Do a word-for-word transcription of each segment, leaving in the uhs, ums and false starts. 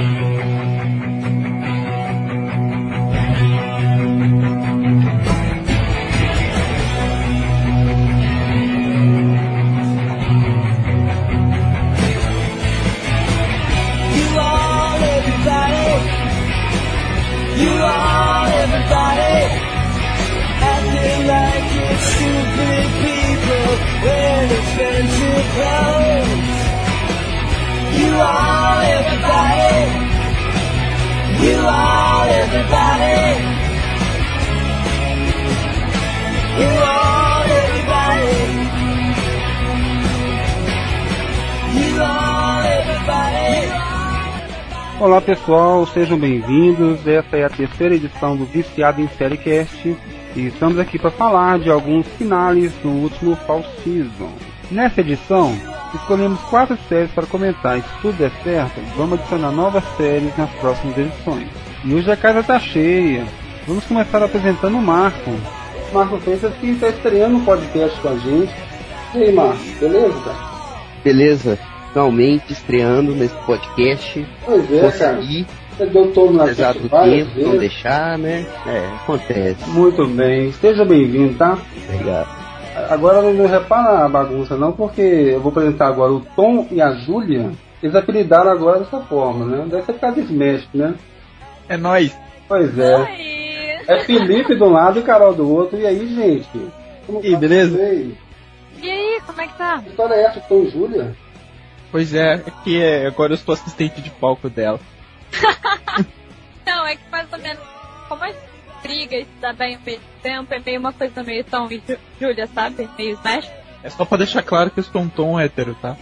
Olá pessoal, sejam bem-vindos. Essa é a terceira edição do Viciado em Seriecast e estamos aqui para falar de alguns finales do último Fall Season. Nessa edição, escolhemos quatro séries para comentar e se tudo der certo, vamos adicionar novas séries nas próximas edições. E hoje a casa está cheia. Vamos começar apresentando o Marco. Marco Freitas, que está estreando um podcast com a gente. E aí, Marco, beleza, cara? Beleza. Finalmente estreando nesse podcast. Pois é, consegui, cara. Doutor na apesar do tempo, não deixar, né? É, acontece. Muito bem. Esteja bem-vindo, tá? Obrigado. Agora não repara a bagunça não, porque eu vou apresentar agora o Tom e a Júlia. Eles apelidaram agora dessa forma, né? Deve ser por causa desse México, né? É nóis. Pois é. Oi. É Felipe de um lado e Carol do outro. E aí, gente? Como e aí, beleza? Vocês? E aí, como é que tá? Que história é essa, Tom e Júlia? Pois é, é que é, agora eu sou assistente de palco dela. Não, é que mais ou menos, como as brigas da bem ao mesmo tempo, é meio uma coisa meio Tom e Jú- Júlia, sabe? Meio Smash. É só pra deixar claro que eu sou um tom hétero, tá?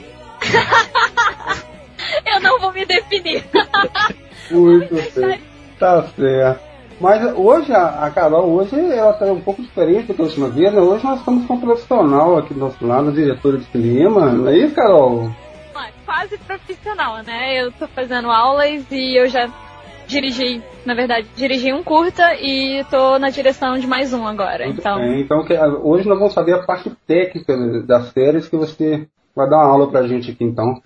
Eu não vou me definir. Muito bem. Tá certo. Mas hoje, a, a Carol, hoje ela tá um pouco diferente do que a última vez, né? Hoje nós estamos com um profissional aqui do nosso lado, diretora de cinema. Não é isso, Carol? Quase profissional, né? Eu tô fazendo aulas e eu já dirigi, na verdade, dirigi um curta e tô na direção de mais um agora. Muito então, bem. Então que, hoje nós vamos saber a parte técnica das séries que você vai dar uma aula pra gente aqui, então.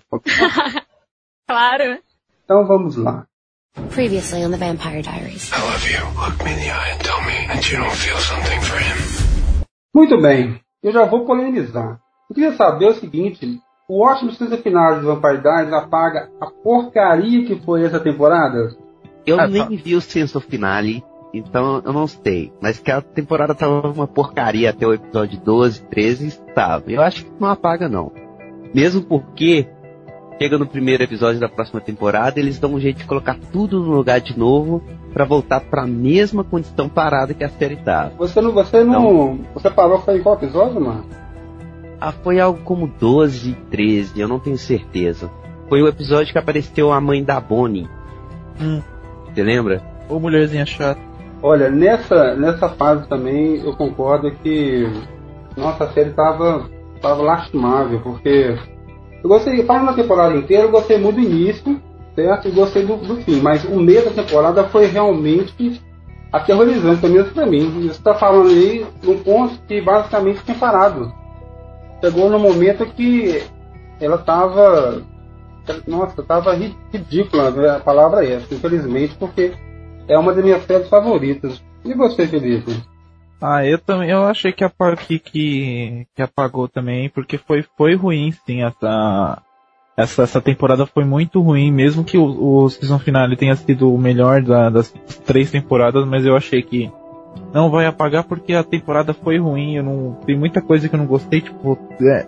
Claro. Então vamos lá. Previously on the Vampire Diaries. I love you. Look me in the eye and tell me that you don't feel something for him. Muito bem. Eu já vou polemizar. Eu queria saber o seguinte... O ótimo season final de Vampire Diaries apaga a porcaria que foi essa temporada? Eu Ah, nem tá. vi o Season Finale, então eu não sei. Mas que a temporada tava uma porcaria até o episódio doze, treze, estava. Eu acho que não apaga, não. Mesmo porque, chega no primeiro episódio da próxima temporada, eles dão um jeito de colocar tudo no lugar de novo pra voltar pra mesma condição parada que a série tava. Você não... Você não... Você parou, foi em qual episódio, mano? Ah, foi algo como doze, treze, eu não tenho certeza. Foi o episódio que apareceu a mãe da Bonnie. Hum. Você lembra? Ô mulherzinha chata. Olha, nessa, nessa fase também eu concordo que... Nossa, a série tava, tava lastimável, porque... Eu gostei, falando da temporada inteira, eu gostei muito do início, certo? E gostei do, do fim, mas o meio da temporada foi realmente aterrorizante, mesmo pra mim. Você tá falando aí num ponto que basicamente tinha parado. Chegou no momento que ela tava... Nossa, tava ridícula, a palavra é essa, infelizmente, porque é uma das minhas séries favoritas. E você, Felipe? Ah, eu também, eu achei que a parte que, que apagou também, porque foi, foi ruim, sim, essa, essa, essa temporada foi muito ruim, mesmo que o, o season finale tenha sido o melhor da, das três temporadas, mas eu achei que não vai apagar porque a temporada foi ruim, eu não, tem muita coisa que eu não gostei, tipo, é,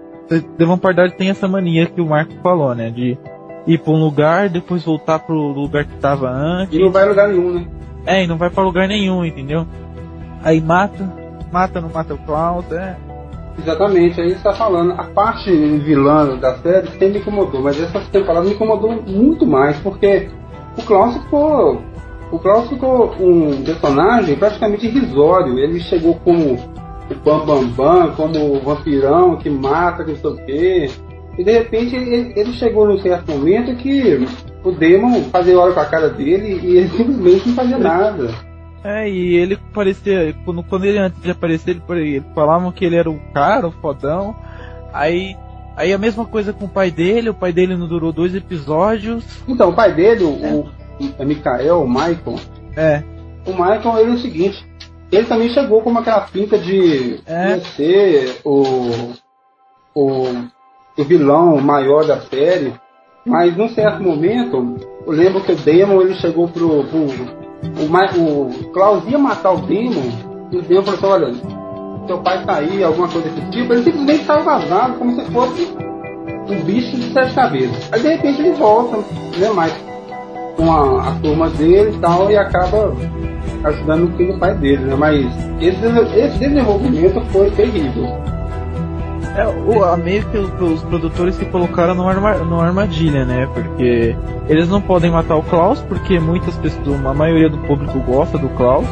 The Vampire Diaries tem essa mania que o Marco falou, né, de ir pra um lugar, depois voltar pro lugar que tava antes. E não vai a lugar nenhum, né? É, e não vai pra lugar nenhum, entendeu? Aí mata, mata, não mata o Klaus, é... Exatamente, aí você tá falando, a parte vilã da série sempre me incomodou, mas essa temporada me incomodou muito mais, porque o Klaus ficou... O Klaus ficou um personagem praticamente irrisório. Ele chegou como o Bambambam, Bam, Bam, como o vampirão que mata, que não sei o quê. E de repente ele, ele chegou num certo momento que o Demon fazia hora com a cara dele e ele simplesmente não fazia nada. É, e ele parecia, quando, quando ele antes de aparecer, ele, ele falavam que ele era o cara, o fodão. Aí Aí a mesma coisa com o pai dele, o pai dele não durou dois episódios. Então, o pai dele, o, é. o, o Mikael, o Michael. É. O Michael, ele é o seguinte, ele também chegou com aquela pinta de é. ser o, o, o vilão maior da série, mas num certo momento, eu lembro que o Damon, ele chegou pro... pro o, o Klaus ia matar o Damon, e o Damon falou assim, olha... seu pai tá aí, alguma coisa desse tipo, ele simplesmente saiu vazado como se fosse um bicho de sete cabeças. Aí de repente ele volta, né, mais com a, a turma dele e tal, e acaba ajudando o filho do pai dele, né, mas esse, esse desenvolvimento foi terrível. É, o, a meio que os, os produtores se colocaram numa, arma, numa armadilha, né, porque eles não podem matar o Klaus, porque muitas pessoas, a maioria do público gosta do Klaus.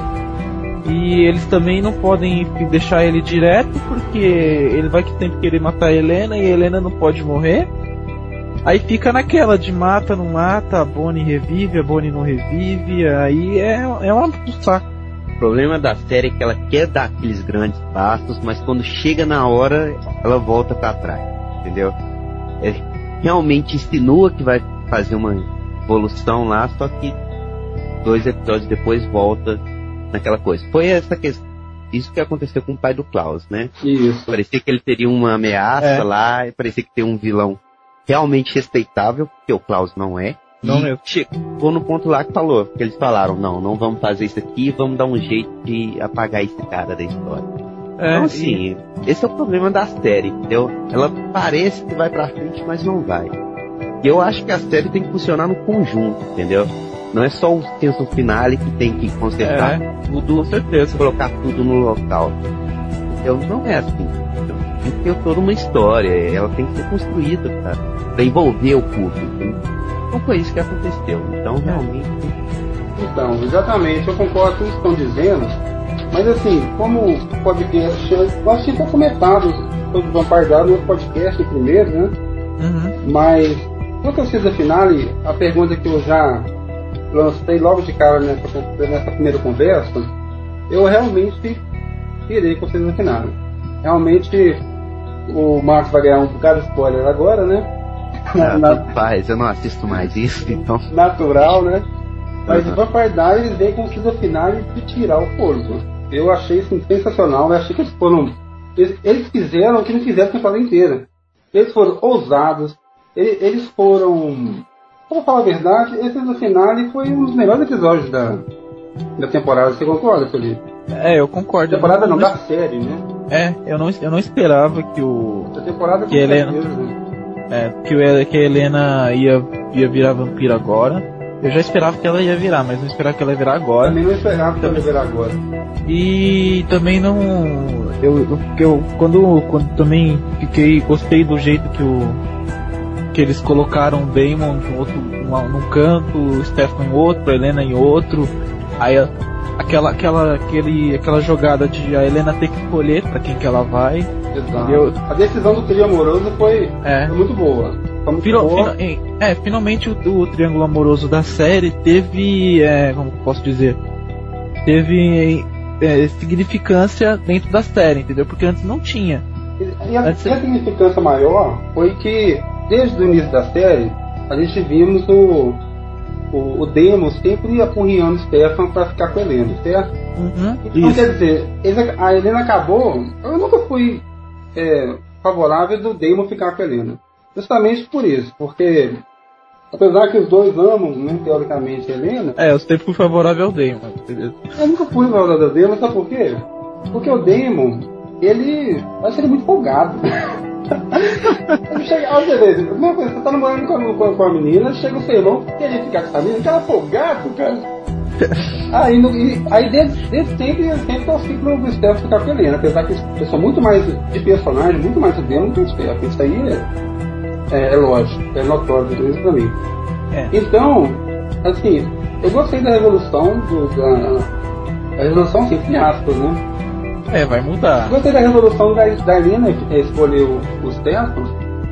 E eles também não podem deixar ele direto, porque ele vai sempre querer matar a Helena e a Helena não pode morrer. Aí fica naquela de mata, não mata, a Bonnie revive, a Bonnie não revive, aí é, é um saco. O problema da série é que ela quer dar aqueles grandes passos, mas quando chega na hora, ela volta pra trás, entendeu? É, realmente insinua que vai fazer uma evolução lá, só que dois episódios depois volta naquela coisa. Foi essa questão, isso que aconteceu com o pai do Klaus, né? Isso. Parecia que ele teria uma ameaça é. lá, e parecia que tem um vilão realmente respeitável, porque o Klaus não é. Não e mesmo. Chegou no ponto lá que falou, que eles falaram, não, não vamos fazer isso aqui, vamos dar um jeito de apagar esse cara da história. É, então assim, e... esse é o problema da série, entendeu? Ela parece que vai pra frente, mas não vai. E eu acho que a série tem que funcionar no conjunto, entendeu? Não é só o senso finale que tem que consertar é, tudo, com certeza, colocar tudo no local. Então não é assim. Então, tem que ter toda uma história, ela tem que ser construída pra, pra envolver o público. Não foi isso que aconteceu. Então realmente. Então, exatamente, eu concordo com o que estão dizendo, mas assim, como o podcast, eu acho que foi comentado sobre o Vampire Diaries no podcast primeiro, né? Uhum. Mas quanto ao season finale, a pergunta que eu já lancei logo de cara nessa, nessa primeira conversa, eu realmente irei com o season finale. Realmente o Marcos vai ganhar um bocado de spoiler agora, né? Ah, na, faz, eu não assisto mais isso, então. Natural, né? Mas uhum. o Vampire Diaries veio com o season finale de tirar o fôlego. Eu achei isso sensacional, eu achei que eles foram. Eles, eles fizeram o que não fizeram a temporada inteira. Eles foram ousados, eles, eles foram. Pra falar a verdade, esse season finale foi um dos melhores episódios da, da temporada. Você concorda, Felipe? É, eu concordo. Temporada não, não, da série, né? É, eu não, eu não esperava que o. Da temporada que a Helena. É, que, o, que a Helena ia, ia virar vampiro agora. Eu já esperava que ela ia virar, mas não esperava que ela ia virar agora. Também não esperava que ela ia virar agora. E também não. Eu, eu, eu quando, quando também fiquei. Gostei do jeito que o. Que eles colocaram o Damon em outro, num canto, o Stefan em outro, a Helena em outro. Aí aquela, aquela, aquele, aquela jogada de a Helena ter que escolher pra quem que ela vai. Exato. A decisão do trio amoroso foi, é. foi muito boa. Foi muito Fino, boa. Fino, é, finalmente o, o triângulo amoroso da série teve, é, como posso dizer, teve é, significância dentro da série, entendeu? Porque antes não tinha. E a, antes... e a significância maior foi que desde o início da série a gente vimos o o, o Damon sempre apurriando o Stefan pra ficar com a Helena, certo? Uhum, então isso. Quer dizer, ele, a Helena acabou. Eu nunca fui é, favorável do Damon ficar com a Helena, justamente por isso, porque apesar que os dois amam, né, teoricamente, a Helena. É, eu sempre fui favorável ao Damon. Eu nunca fui favorável ao Damon, sabe por quê? Porque o Damon, ele. Eu acho ele muito folgado. Chega, olha, você, você tá namorando com, com, com a menina, chega o seu irmão, queria ficar com essa menina, cara folgado, cara. Aí, no, e, aí desde, desde sempre, eu sempre torci pro Stefan ficar com a Helena, apesar que eu sou muito mais de personagem, muito mais de Damon do que o Stefan. Isso aí é, é, é lógico, é notório isso pra mim. É. Então, assim, eu gostei da revolução do, da. A revolução, assim, entre aspas, né? É, vai mudar. Gostei da resolução da, da Helena escolher os Stefan.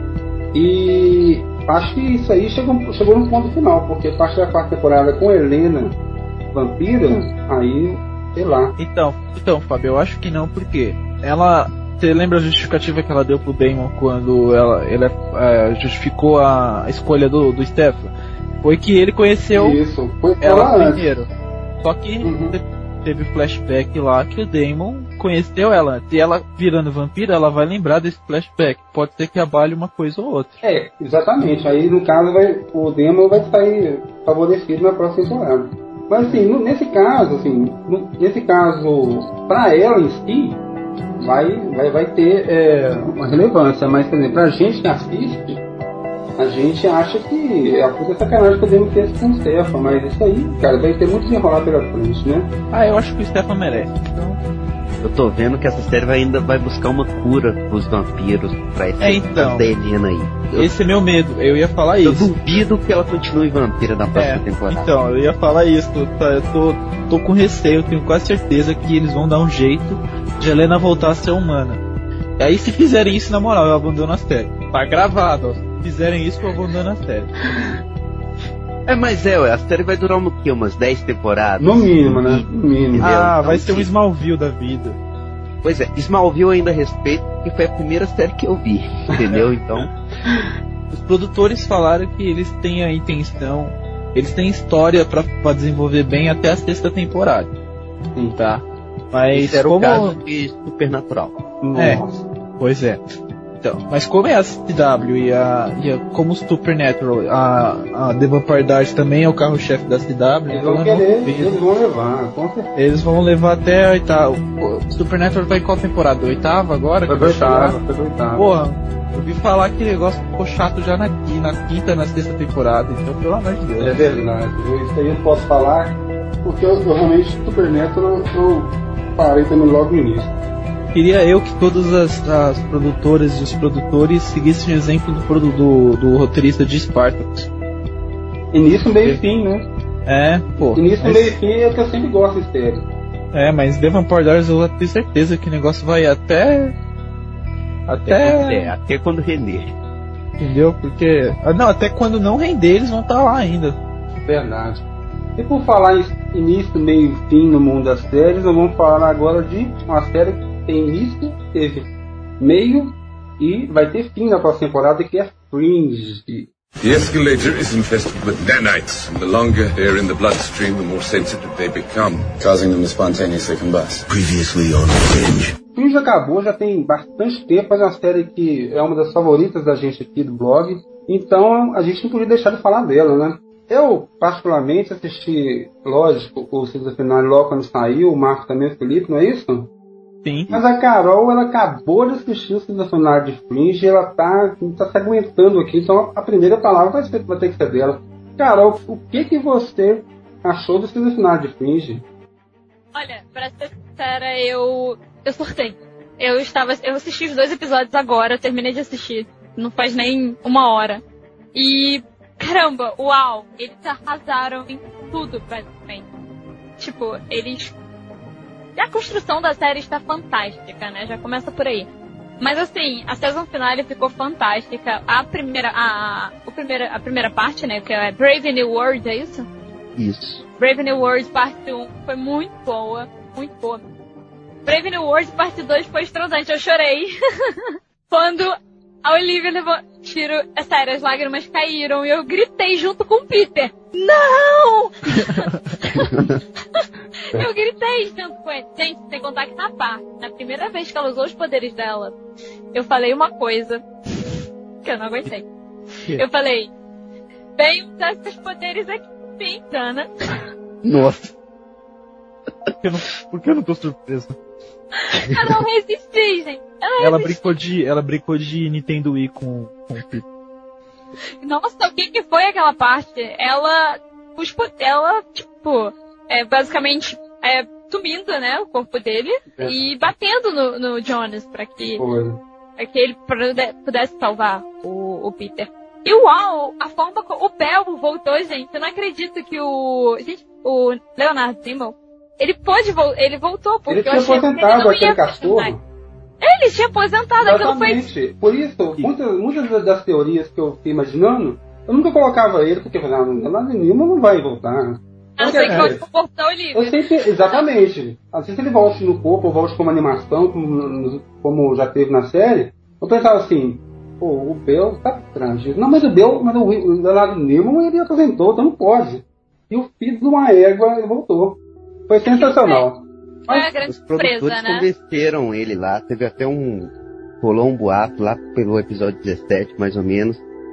E acho que isso aí chegou, chegou no ponto final, porque a partir da quarta temporada com a Helena vampira, aí, sei lá. Então, então, Fábio, eu acho que não, porque ela, Você lembra a justificativa que ela deu pro Damon quando ela, ela é, justificou a escolha do, do Stefan? Foi que ele conheceu Isso, foi ela antes. primeiro. Só que Uhum. teve flashback lá que o Damon conheceu ela antes. E ela, virando vampira, ela vai lembrar desse flashback. Pode ser que abale uma coisa ou outra. É, exatamente. Aí no caso vai, o Demon vai sair favorecido na próxima temporada. Mas assim, no, nesse caso, assim, no, nesse caso, pra ela em si, vai, vai, vai ter é, uma relevância. Mas, por exemplo, pra gente que assiste, a gente acha que é a puta sacanagem que o Demon fez com o Stefan. Mas isso aí, cara, vai ter muito desenrolar pela frente, né? Ah, eu acho que o Stefan merece. Então... Eu tô vendo que essa série vai, ainda vai buscar uma cura pros vampiros pra esse É, então. da Helena aí. Eu, Esse é meu medo, eu ia falar eu isso. duvido que ela continue vampira na próxima É, temporada. então, eu ia falar isso, tá, eu tô, tô com receio, eu tenho quase certeza que eles vão dar um jeito de Helena voltar a ser humana. E aí se fizerem isso, na moral, eu abandono a série. Tá gravado, ó. Se fizerem isso, eu abandono a série. É, mas é, ué, a série vai durar um, quê? Umas dez temporadas? No mínimo, né? No mínimo. Ah, Então, vai ser um sim. Smallville da vida. Pois é, Smallville ainda respeito, porque foi a primeira série que eu vi, entendeu? Então, Os produtores falaram que eles têm a intenção, eles têm história pra, pra desenvolver bem até a sexta temporada. Sim. Tá? Mas esse era como... o caso de Supernatural. É. Nossa. Pois é. Então, mas como é a C W e a, e a como Supernatural, a, a The Vampire Diaries também é o carro-chefe da C W, Eles então vão eu não querer, duvido. eles vão levar, com certeza. Eles vão levar até a oitava. O Supernatural tá em qual temporada? Oitava agora? Foi Que vai chegar? oitava, foi oitava. Porra, eu ouvi falar que o negócio ficou chato já na, qui- na quinta, na sexta temporada, então pelo amor de Deus. É verdade, eu, isso aí eu não posso falar, porque eu, eu realmente, Supernatural, eu parei também logo no início. Queria eu que todas as, as produtoras e os produtores seguissem o exemplo do, produ- do, do roteirista de Spartacus. Início, meio e fim, né? É, pô. Início, mas- meio e fim é o que eu sempre gosto de série. É, mas The Vampire Diaries eu tenho certeza que o negócio vai até. Até. É, até quando render. Entendeu? Porque. ah, Não, até quando não render, eles vão estar lá ainda. Verdade. E por falar em início, meio e fim no mundo das séries, nós vamos falar agora de uma série que tem início, teve meio e vai ter fim na próxima temporada, que é Fringe. The escalator is infested with nanites, and the longer they are in the bloodstream, the more sensitive they become, causing them to spontaneously combust. Previously on Fringe. Fringe acabou já tem bastante tempo, mas é uma série que é uma das favoritas da gente aqui do blog, então a gente não podia deixar de falar dela, né? Eu, particularmente, assisti, lógico, o Season Final logo quando saiu, o Marco também, o Felipe, não é isso? Sim. Mas a Carol, ela acabou de assistir o Season Final de Fringe e ela tá, tá se aguentando aqui, então a primeira palavra vai, ser, vai ter que ser dela. Carol, o que que você achou do Season Final de Fringe? Olha, pra ser sincera, eu, eu surtei. Eu estava, eu assisti os dois episódios agora, terminei de assistir, não faz nem uma hora. E, caramba, uau, eles arrasaram em tudo, basicamente. Tipo, eles... A construção da série está fantástica, né? Já começa por aí. Mas assim, a season finale ficou fantástica. A primeira, a, a, primeira, a primeira parte, né? Que é Brave New World, é isso? Isso. Brave New World parte um foi muito boa, muito boa. Brave New World parte dois foi estrondante, eu chorei. Quando a Olivia levou tiro, é sério, as lágrimas caíram e eu gritei junto com o Peter. Não! Eu gritei junto com ele. Gente, sem contar que na parte, na primeira vez que ela usou os poderes dela, eu falei uma coisa que eu não aguentei. Eu falei, bem usar esses poderes aqui, bem, Dana. Nossa. Por que eu não, por que eu não tô surpresa? Eu não resisti, gente. Eu não Ela resisti. brincou de, ela brincou de Nintendo Wii com, com o Peter. Nossa, o que que foi aquela parte? Ela, os, po- ela, tipo, é, basicamente, é, sumindo, né, o corpo dele É. e batendo no, no Jonas pra que, Foi. pra que ele pude- pudesse salvar o, o Peter. E uau, a forma como o Bel voltou, gente, eu não acredito que o, gente, o Leonard Nimoy, ele pôde, vol- ele voltou, porque Ele eu tinha achei que ele aposentado não aquele ia cachorro. aposentar. Ele tinha aposentado, aquilo foi... Exatamente. Por isso, muitas, muitas das teorias que eu fiquei imaginando, eu nunca colocava ele, porque eu falei, ah, nada nenhuma não vai voltar. A não ser que volte pro portão livre. Eu sempre, exatamente. Às vezes ele volte no corpo, ou volte como animação, como, como já teve na série. Eu pensava assim, pô, o Bel tá estranho. Não, mas o Bel, mas o Leonard Nimoy, ele aposentou, então não pode. E o filho de uma égua, ele voltou. Foi sensacional. Foi a grande Os produtores surpresa, né? convenceram ele lá, teve até um... rolou um boato lá pelo episódio dezessete, mais ou menos,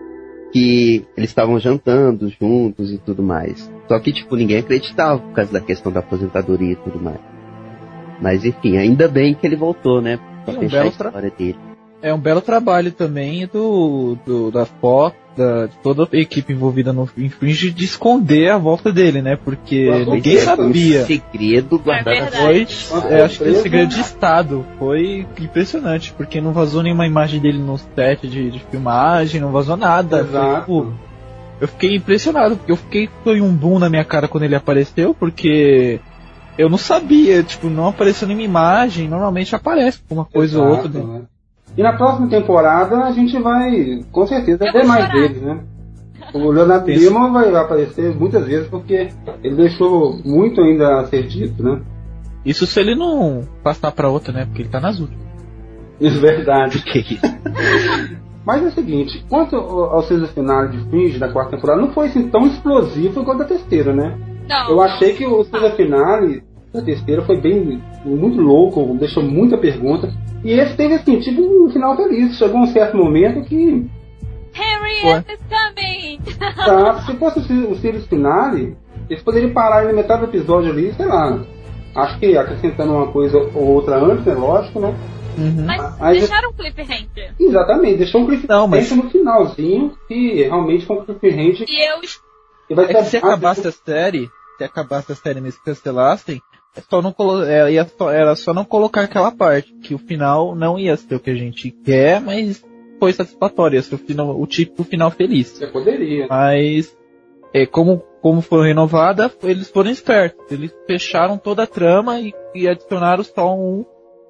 que eles estavam jantando juntos e tudo mais. Só que, tipo, ninguém acreditava por causa da questão da aposentadoria e tudo mais. Mas, enfim, ainda bem que ele voltou, né? Pra É um fechar a belo história dele. É um belo trabalho também do, do da Fox, da, de toda a equipe envolvida no Fringe, de esconder a volta dele, né? Porque Mas ninguém foi sabia. Um segredo guardado. É verdade. Foi, é, acho que o segredo de Estado. Foi impressionante, porque não vazou nenhuma imagem dele no set de, de filmagem, não vazou nada. Foi, Exato. tipo, eu fiquei impressionado, porque eu fiquei foi um boom na minha cara quando ele apareceu, porque eu não sabia, tipo, não apareceu nenhuma imagem, normalmente aparece uma coisa ou Exato, outra. Né? né? E na próxima temporada a gente vai, com certeza, Eu ver vou mais chorar. deles, né? O Leonardo Isso. Nimoy vai aparecer muitas vezes porque ele deixou muito ainda a ser dito, né? Isso se ele não passar pra outra, né? Porque ele tá nas últimas. Isso é verdade. Que isso? Mas é o seguinte, quanto ao season final de Fringe da quarta temporada, não foi assim tão explosivo quanto a terceira, né? Não. Eu achei que o season finale da terceira foi bem, muito louco, deixou muita pergunta. E esse teve assim, tipo um final feliz. Chegou um certo momento que, Harriet is coming! tá, se fosse o season finale, eles poderiam parar na metade do episódio ali, sei lá. Acho que acrescentando uma coisa ou outra antes, é lógico, né? Uhum. Mas Aí- deixaram um cliffhanger. Exatamente, deixou um cliffhanger Não, mas- no finalzinho, que realmente foi um cliffhanger E eu que vai É que se acabasse a série, se acabasse a série e eles cancelassem, é só não colo- é, ia só- era só não colocar aquela parte, que o final não ia ser o que a gente quer, mas foi satisfatório, ia ser o, final, o tipo final feliz. Você poderia. Mas, é, como, como foi renovada, eles foram espertos. Eles fecharam toda a trama e, e adicionaram só um,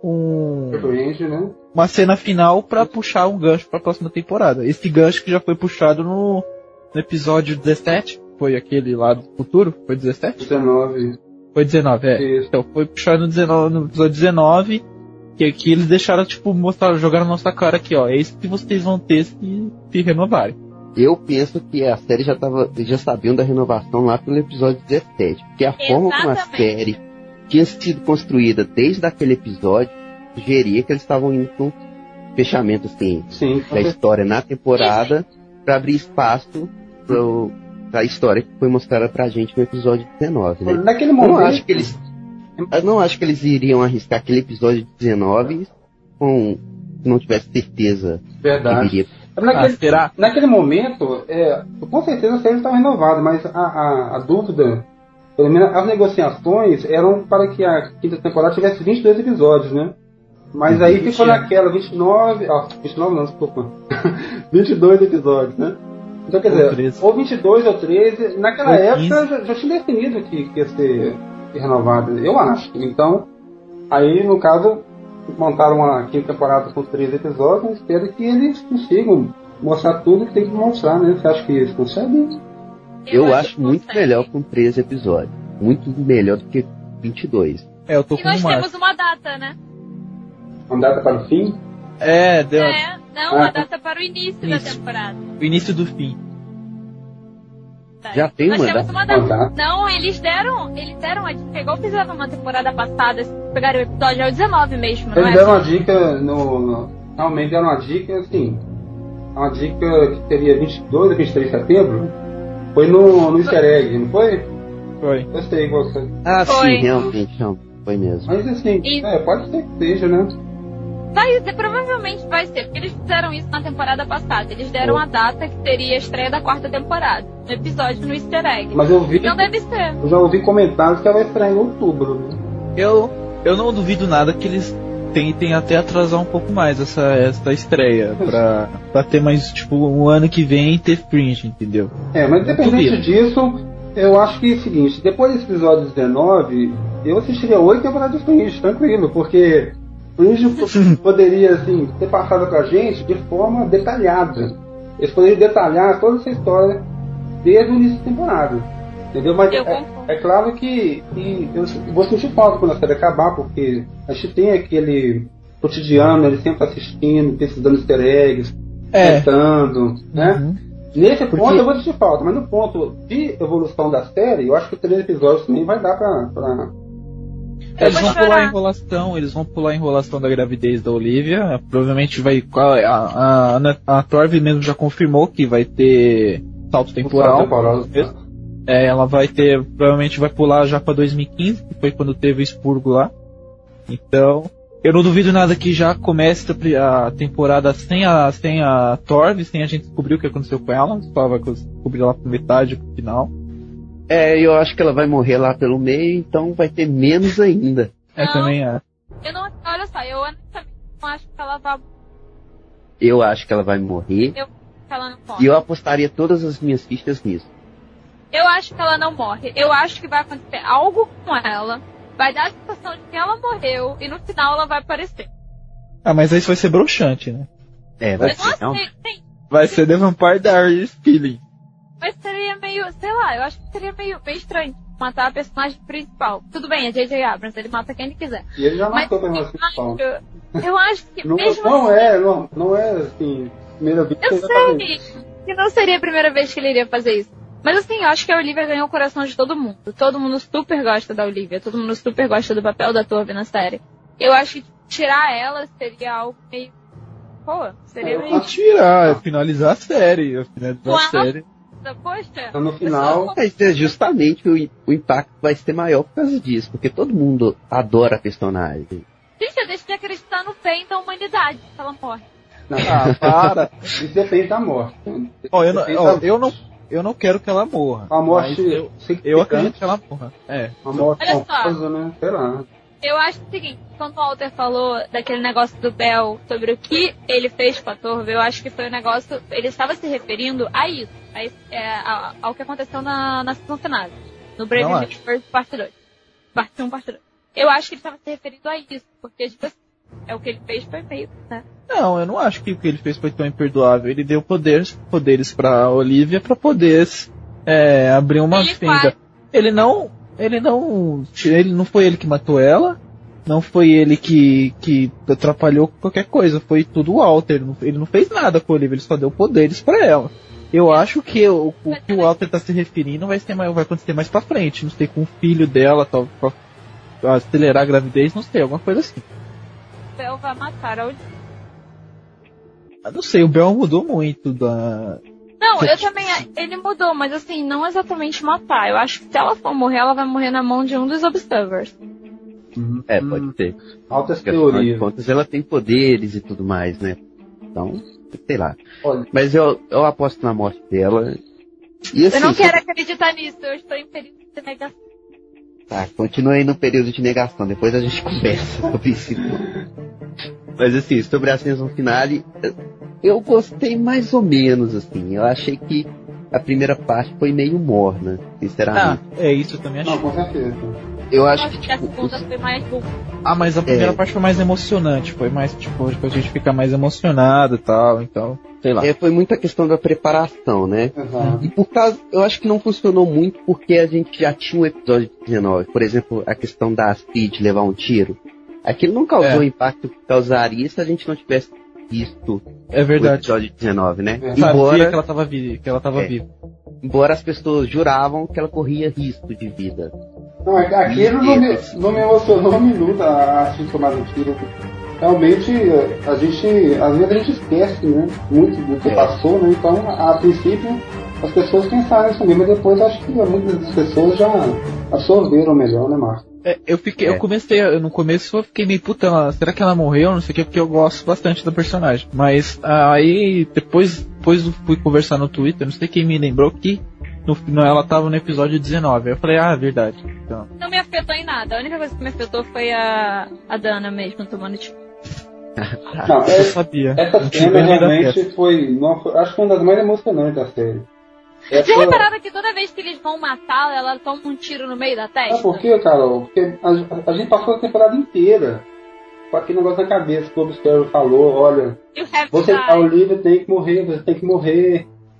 um, Cliffhanger, né? uma cena final pra puxar um gancho pra próxima temporada. Esse gancho que já foi puxado no, no episódio dezessete, foi aquele lá do futuro, foi dezessete? dezenove. Foi dezenove, é. Isso. Então foi puxado no, dezenove, no episódio dezenove, que aqui eles deixaram, tipo, mostrar, jogaram na nossa cara aqui, ó, é isso que vocês vão ter se, se renovarem. Eu penso que a série já tava, já sabiam da renovação lá pelo episódio dezessete. Porque a forma como a Exatamente. série tinha sido construída desde aquele episódio sugeria que eles estavam indo com um fechamento assim Sim. da história na temporada para abrir espaço pro, pra história que foi mostrada pra gente no episódio dezenove, né? Naquele Eu momento. não acho que eles eu não acho que eles iriam arriscar aquele episódio dezenove com se não tivesse certeza que Verdade. iria. Naquele, Ah, será? naquele momento, é, com certeza a série estava renovada, mas a, a, a dúvida, pelo menos as negociações eram para que a quinta temporada tivesse vinte e dois episódios, né? Mas aí ficou naquela vinte e nove, ó, vinte e nove não, desculpa, vinte e dois episódios, né? Então quer Ou dizer, treze. ou vinte e dois ou treze, naquela Ou época já, já tinha definido que, que ia ser renovado, eu acho. Então, aí no caso, montaram uma quinta temporada com treze episódios, e espero que eles consigam mostrar tudo que tem que mostrar, né? Você acha que eles conseguem? Eu, acho que muito consegue. melhor com treze episódios. Muito melhor do que vinte e dois. É, eu tô E com nós uma. temos uma data, né? Uma data para o fim? É, deu É, não, Ah. a data para o início da Isso. temporada. o início do fim. Tá. Já tem Nós uma temos data? uma data. Ah, tá. Não, eles deram, eles deram a dica, igual fizeram uma temporada passada, se pegaram o episódio, é o dezenove mesmo, não Eles é? deram uma dica no, no- realmente deram uma dica assim, uma dica que seria vinte e dois ou vinte e três de setembro, foi no, no easter egg, não foi? Foi. Eu sei igual você. Ah, Foi. sim, realmente, não. Foi mesmo. Mas assim, E- é, pode ser que seja, né? Vai ser, provavelmente vai ser, porque eles fizeram isso na temporada passada. Eles deram a data que seria a estreia da quarta temporada, no episódio no easter egg. Mas eu vi, Então deve ser. eu já ouvi comentários que ela vai estrear em outubro, né? Eu, eu não duvido nada que eles tentem até atrasar um pouco mais essa, essa estreia, pra, pra ter mais, tipo, um ano que vem ter Fringe, entendeu? É, mas independente Duvido. disso, eu acho que é o seguinte, depois desse episódio dezenove, eu assistiria oito temporadas de Fringe, tranquilo, porque Fringe p- poderia, assim, ser passado pra gente de forma detalhada. Eles poderiam detalhar toda essa história desde o início da temporada. Entendeu? Mas Eu é, é claro que, que eu vou sentir falta quando a série acabar, porque a gente tem aquele cotidiano, ele sempre assistindo, pesquisando easter eggs, É. tentando, né? Uhum. Nesse Porque- ponto eu vou sentir falta, mas no ponto de evolução da série, eu acho que três episódios também vai dar pra... pra... Eles vou vão chorar. pular a enrolação, eles vão pular a enrolação da gravidez da Olivia. Provavelmente vai. A, a, a, a Torv mesmo já confirmou que vai ter salto temporal. temporal. É, ela vai ter. Provavelmente vai pular já pra dois mil e quinze, que foi quando teve o expurgo lá. Então. Eu não duvido nada que já comece a temporada sem a, sem a Torv, sem a gente descobrir o que aconteceu com ela. Só vai descobrir lá pra metade, pro final. É, eu acho que ela vai morrer lá pelo meio, então vai ter menos ainda. É, Não. também é. Eu não, olha só, eu honestamente não acho que ela vai Eu acho que ela vai morrer. Eu acho que ela não E morre. eu apostaria todas as minhas fichas nisso. Eu acho que ela não morre. Eu acho que vai acontecer algo com ela. Vai dar a sensação de que ela morreu e no final ela vai aparecer. Ah, mas aí isso vai ser broxante, né? É, vai Eu ser. não Não? sei, sim, Vai ser The Vampire Diaries feeling. mas seria meio, sei lá, eu acho que seria meio, meio estranho matar a personagem principal. Tudo bem, é J J Abrams, ele mata quem ele quiser. E ele já Mas matou pelo eu principal. acho, eu acho que Não, mesmo não assim, é, não, não é assim, primeira vez que eu ele vai fazer sei isso. que não seria a primeira vez que ele iria fazer isso. Mas assim, eu acho que a Olivia ganhou o coração de todo mundo. Todo mundo super gosta da Olivia. Todo mundo super gosta do papel da Torv na série. Eu acho que tirar ela seria algo meio... Pô, seria Eu meio... acho- Tirar, é finalizar a série. É finalizar Com a a série. Poxa, Então, no final, Mas é justamente o, o impacto vai ser maior por causa disso, porque todo mundo adora a personagem. gente, eu deixo de acreditar no bem da humanidade se ela morre. não, Ah, para. isso depende da morte. Ó, eu, não, Depende ó, da- eu, não, eu não quero que ela morra. A morte mas eu, significante, eu acredito que ela morra. É. a morte Olha só. confusa, né? Sei lá. Eu acho o seguinte, quando o Walter falou daquele negócio do Bell sobre o que ele fez com a Torv, eu acho que foi um negócio, ele estava se referindo a isso, a esse- é, a- ao que aconteceu na, na season final, no Brave Não New World parte dois, parte um, parte dois. Eu acho que ele estava se referindo a isso, porque tipo assim, é o que ele fez foi meio, né? Não, eu não acho que o que ele fez foi tão imperdoável. Ele deu poderes, poderes pra Olivia pra poder é, abrir uma Ele fenda. faz. Ele não, ele não, ele não foi ele que matou ela. Não foi ele que, que atrapalhou qualquer coisa. Foi tudo o Walter. Ele não, ele não fez nada com a Olivia. Ele só deu poderes pra ela. Eu acho que o, o que o Walter tá se referindo vai, ser mais, vai acontecer mais pra frente. Não sei, com o filho dela, tal, pra, pra acelerar a gravidez, não sei, alguma coisa assim. O Bell vai matar a Olivia. Eu não sei, o Bell mudou muito da. Não, eu também, ele mudou, mas assim, não exatamente matar. Eu acho que se ela for morrer, ela vai morrer na mão de um dos Observers. É, pode ser. Altas Porque afinal de teorias. contas ela tem poderes e tudo mais, né? Então, sei lá. Olha, Mas eu, eu aposto na morte dela. E assim, Eu não só- quero acreditar nisso, eu estou em período de negação. Tá, continue aí no período de negação, depois a gente conversa sobre isso. Mas assim, sobre a season finale, eu gostei mais ou menos, assim. Eu achei que a primeira parte foi meio morna, Ah, sinceramente. é isso, eu também não, achei. com certeza. Eu Eu acho acho que, que a tipo, segunda os- foi mais boa. Ah, mas a primeira É. parte foi mais emocionante, foi mais, tipo, a gente fica mais emocionado e tal, então, sei lá. é, foi muita questão da preparação, né? Exato. E por causa, eu acho que não funcionou muito porque a gente já tinha um episódio de dezenove. Por exemplo, a questão da Speed levar um tiro. Aquilo não causou É. o impacto que causaria se a gente não tivesse visto É o verdade. episódio dezenove, né? É. Sabia Embora, que ela tava viva, que ela tava É. viva. embora as pessoas juravam que ela corria risco de vida. Não, aquilo não me, não me emocionou um minuto a assistir tomar um tiro. Realmente, a gente, às vezes a gente esquece, né? Muito do que É. passou, né? Então, a princípio, as pessoas pensaram isso mesmo, mas depois acho que muitas das pessoas já absorveram melhor, né, Marcos? É, eu fiquei, É. eu comecei, eu, no começo eu fiquei meio puta, ela- será que ela morreu? Não sei o que, porque eu gosto bastante da personagem. Mas ah, aí depois, depois eu fui conversar no Twitter, não sei quem me lembrou que no final ela tava no episódio dezenove. Aí eu falei, ah, é verdade. Então, Não me afetou em nada. A única coisa que me afetou foi a, a Dana mesmo tomando tiro. Não, eu é, sabia. essa Não tive cena medo da realmente peça. foi, não, foi- acho que foi uma das mais emocionantes da série. Já Essa, repararam que toda vez que eles vão matá-la, ela toma um tiro no meio da testa? sabe por quê, Carol? Porque a, a gente passou a temporada inteira com aquele negócio na cabeça que o Observer falou, olha, You have to você, a die. Olivia tem que morrer, você tem que morrer.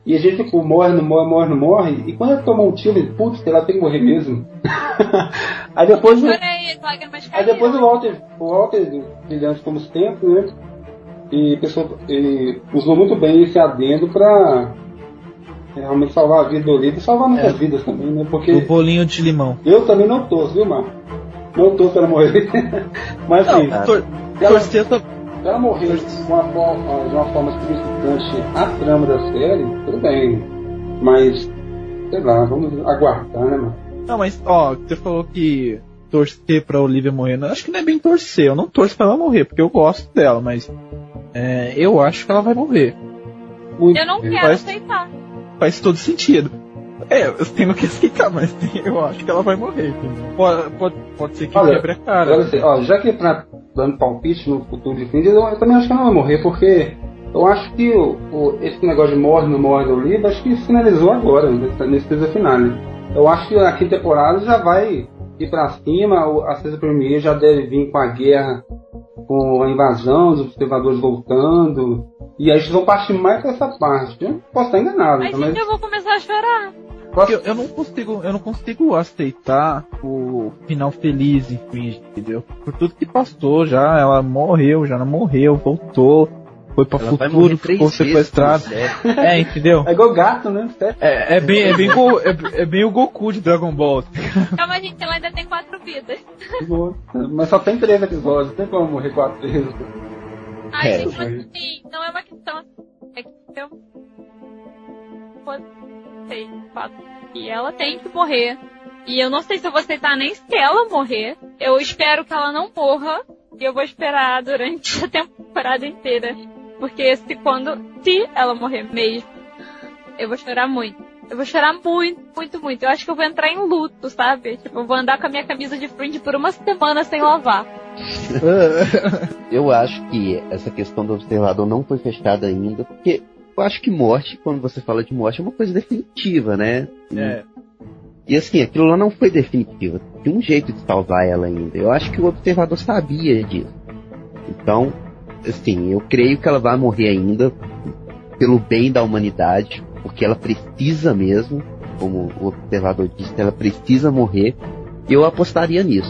E a gente ficou, morre, não morre, morre, não morre. E quando ela tomou um tiro, ele, putz, ela tem que morrer mesmo. Aí depois... Eu chorei, lágrimas Aí depois o Walter, o Walter, brilhante como os tempos, né? E a pessoa ele usou muito bem esse adendo pra realmente salvar a vida do Olívio e salvar muitas é. vidas também, né? Porque o bolinho de limão. Eu também não torço, viu, Marco? Não torço pra ela morrer. Mas assim, não, tor- ela, se ela morrer de uma forma, de uma forma significante a trama da série, tudo bem. Mas, sei lá, vamos aguardar, né, mano? Não, mas, ó, você falou que torcer pra Olivia morrer, eu acho que não é bem torcer, eu não torço pra ela morrer, porque eu gosto dela, mas é, eu acho que ela vai morrer. Muito eu não bem. quero faz, aceitar. Faz todo sentido. É, eu tenho que aceitar, mas tem, eu acho que ela vai morrer. Pode, pode, pode ser que olha, quebre a cara. Olha, assim, ó, já que pra, dando palpite no futuro de fim, eu, eu também acho que ela não vai morrer, porque eu acho que o, o, esse negócio de morre, não morre do livro, acho que finalizou agora, nesse, nesse episódio final. Né? Eu acho que a quinta temporada já vai ir pra cima, a sexta primeira já deve vir com a guerra, com a invasão, os observadores voltando, e aí eles vão partir mais pra essa parte. Eu posso estar enganado. Mas mas... eu vou começar a chorar. Eu, eu, não consigo, eu não consigo aceitar o final feliz em Fringe, entendeu? Por tudo que passou já, ela morreu, já não morreu, voltou, foi pra ela futuro, ficou sequestrada. É, entendeu? É igual gato, né? É, é, bem, é, bem go, é, é bem o Goku de Dragon Ball. Calma, gente, ela ainda tem quatro vidas. Mas só tem três episódios, não tem como morrer quatro vezes. Ai, é, gente, mas assim, não é uma questão. É que eu. Sei, e ela tem que morrer. E eu não sei se eu vou aceitar nem se ela morrer. Eu espero que ela não morra. E eu vou esperar durante a temporada inteira. Porque se quando. Se ela morrer mesmo, eu vou chorar muito. Eu vou chorar muito, muito, muito. Eu acho que eu vou entrar em luto, sabe? Tipo, eu vou andar com a minha camisa de Fringe por uma semana sem lavar. Eu acho que essa questão do observador não foi fechada ainda, porque eu acho que morte, quando você fala de morte, é uma coisa definitiva, né? É. E assim, aquilo lá não foi definitivo. Tinha um jeito de salvar ela ainda. Eu acho que o observador sabia disso. Então, assim, eu creio que ela vai morrer ainda pelo bem da humanidade, porque ela precisa mesmo, como o observador disse, ela precisa morrer. E eu apostaria nisso.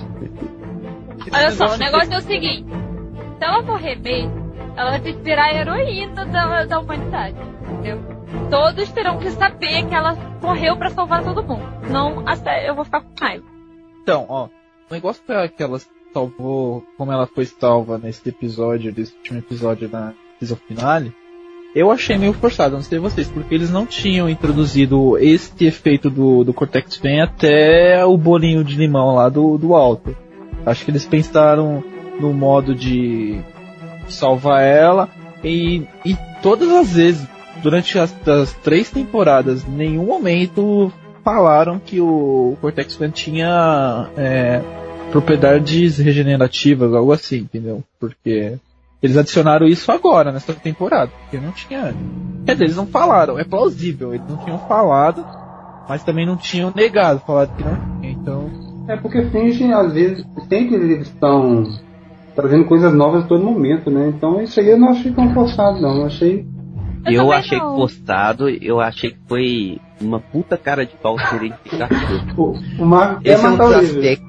Olha só, o negócio é o seguinte. Se ela morrer mesmo, ela vai ter que virar a heroína da, da humanidade, entendeu? Todos terão que saber que ela morreu pra salvar todo mundo. Não, até eu vou ficar com raiva. Então, ó, o negócio é que ela salvou, como ela foi salva nesse episódio, desse último episódio da season finale, eu achei meio forçado, não sei vocês, porque eles não tinham introduzido esse efeito do, do Cortex Fan até o bolinho de limão lá do, do Walter. Acho que eles pensaram no modo de salvar ela e, e todas as vezes durante as, as três temporadas, em nenhum momento falaram que o Cortex Fan tinha é, propriedades regenerativas, algo assim, entendeu? Porque eles adicionaram isso agora, nessa temporada, porque não tinha. Quer dizer, eles não falaram, é plausível, eles não tinham falado, mas também não tinham negado, falado que não tinha, então. É porque Fringe, às vezes, sempre eles estão trazendo coisas novas a todo momento, né? Então isso aí eu não achei tão forçado, não. Eu achei. Eu, eu achei não. forçado, eu achei que foi uma puta cara de pau ser identificativo. o o Marco quer esse, é um matar o aspectos,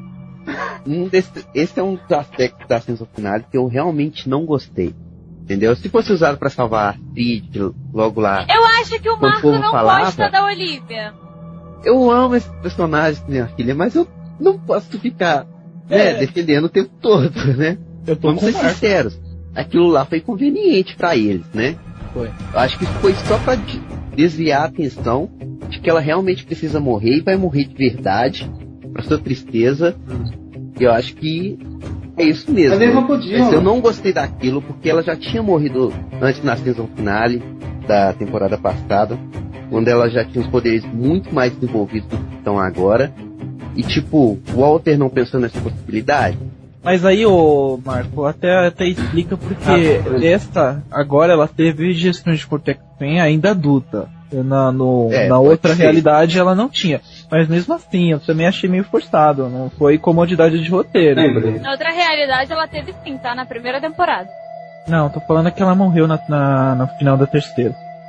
um desse, esse é um dos aspectos da season final que eu realmente não gostei. Entendeu? Se fosse usado pra salvar a Cid logo lá. Eu acho que o Marco não falava, gosta da Olivia. Eu amo esse personagem, minha filha, mas eu não posso ficar né, é. defendendo o tempo todo, né? Eu tô Vamos ser sinceros. Aquilo lá foi conveniente pra eles, né? Foi. Eu acho que foi só pra desviar a atenção de que ela realmente precisa morrer e vai morrer de verdade, pra sua tristeza. E eu acho que é isso mesmo. Mas eles não podiam. Mas eu não gostei daquilo porque ela já tinha morrido antes na season finale da temporada passada, quando ela já tinha os poderes muito mais desenvolvidos do que estão agora. E tipo, o Walter não pensou nessa possibilidade. Mas aí, ô Marco, até, até explica porque ah, esta, agora ela teve gestões de Cortex Fan ainda adulta. Na, no, é, na outra ser. realidade ela não tinha. Mas mesmo assim, eu também achei meio forçado. Não foi comodidade de roteiro. Lembrei. Na outra realidade ela teve sim, tá? Na primeira temporada. Não, tô falando que ela morreu na, na, no final da terceira.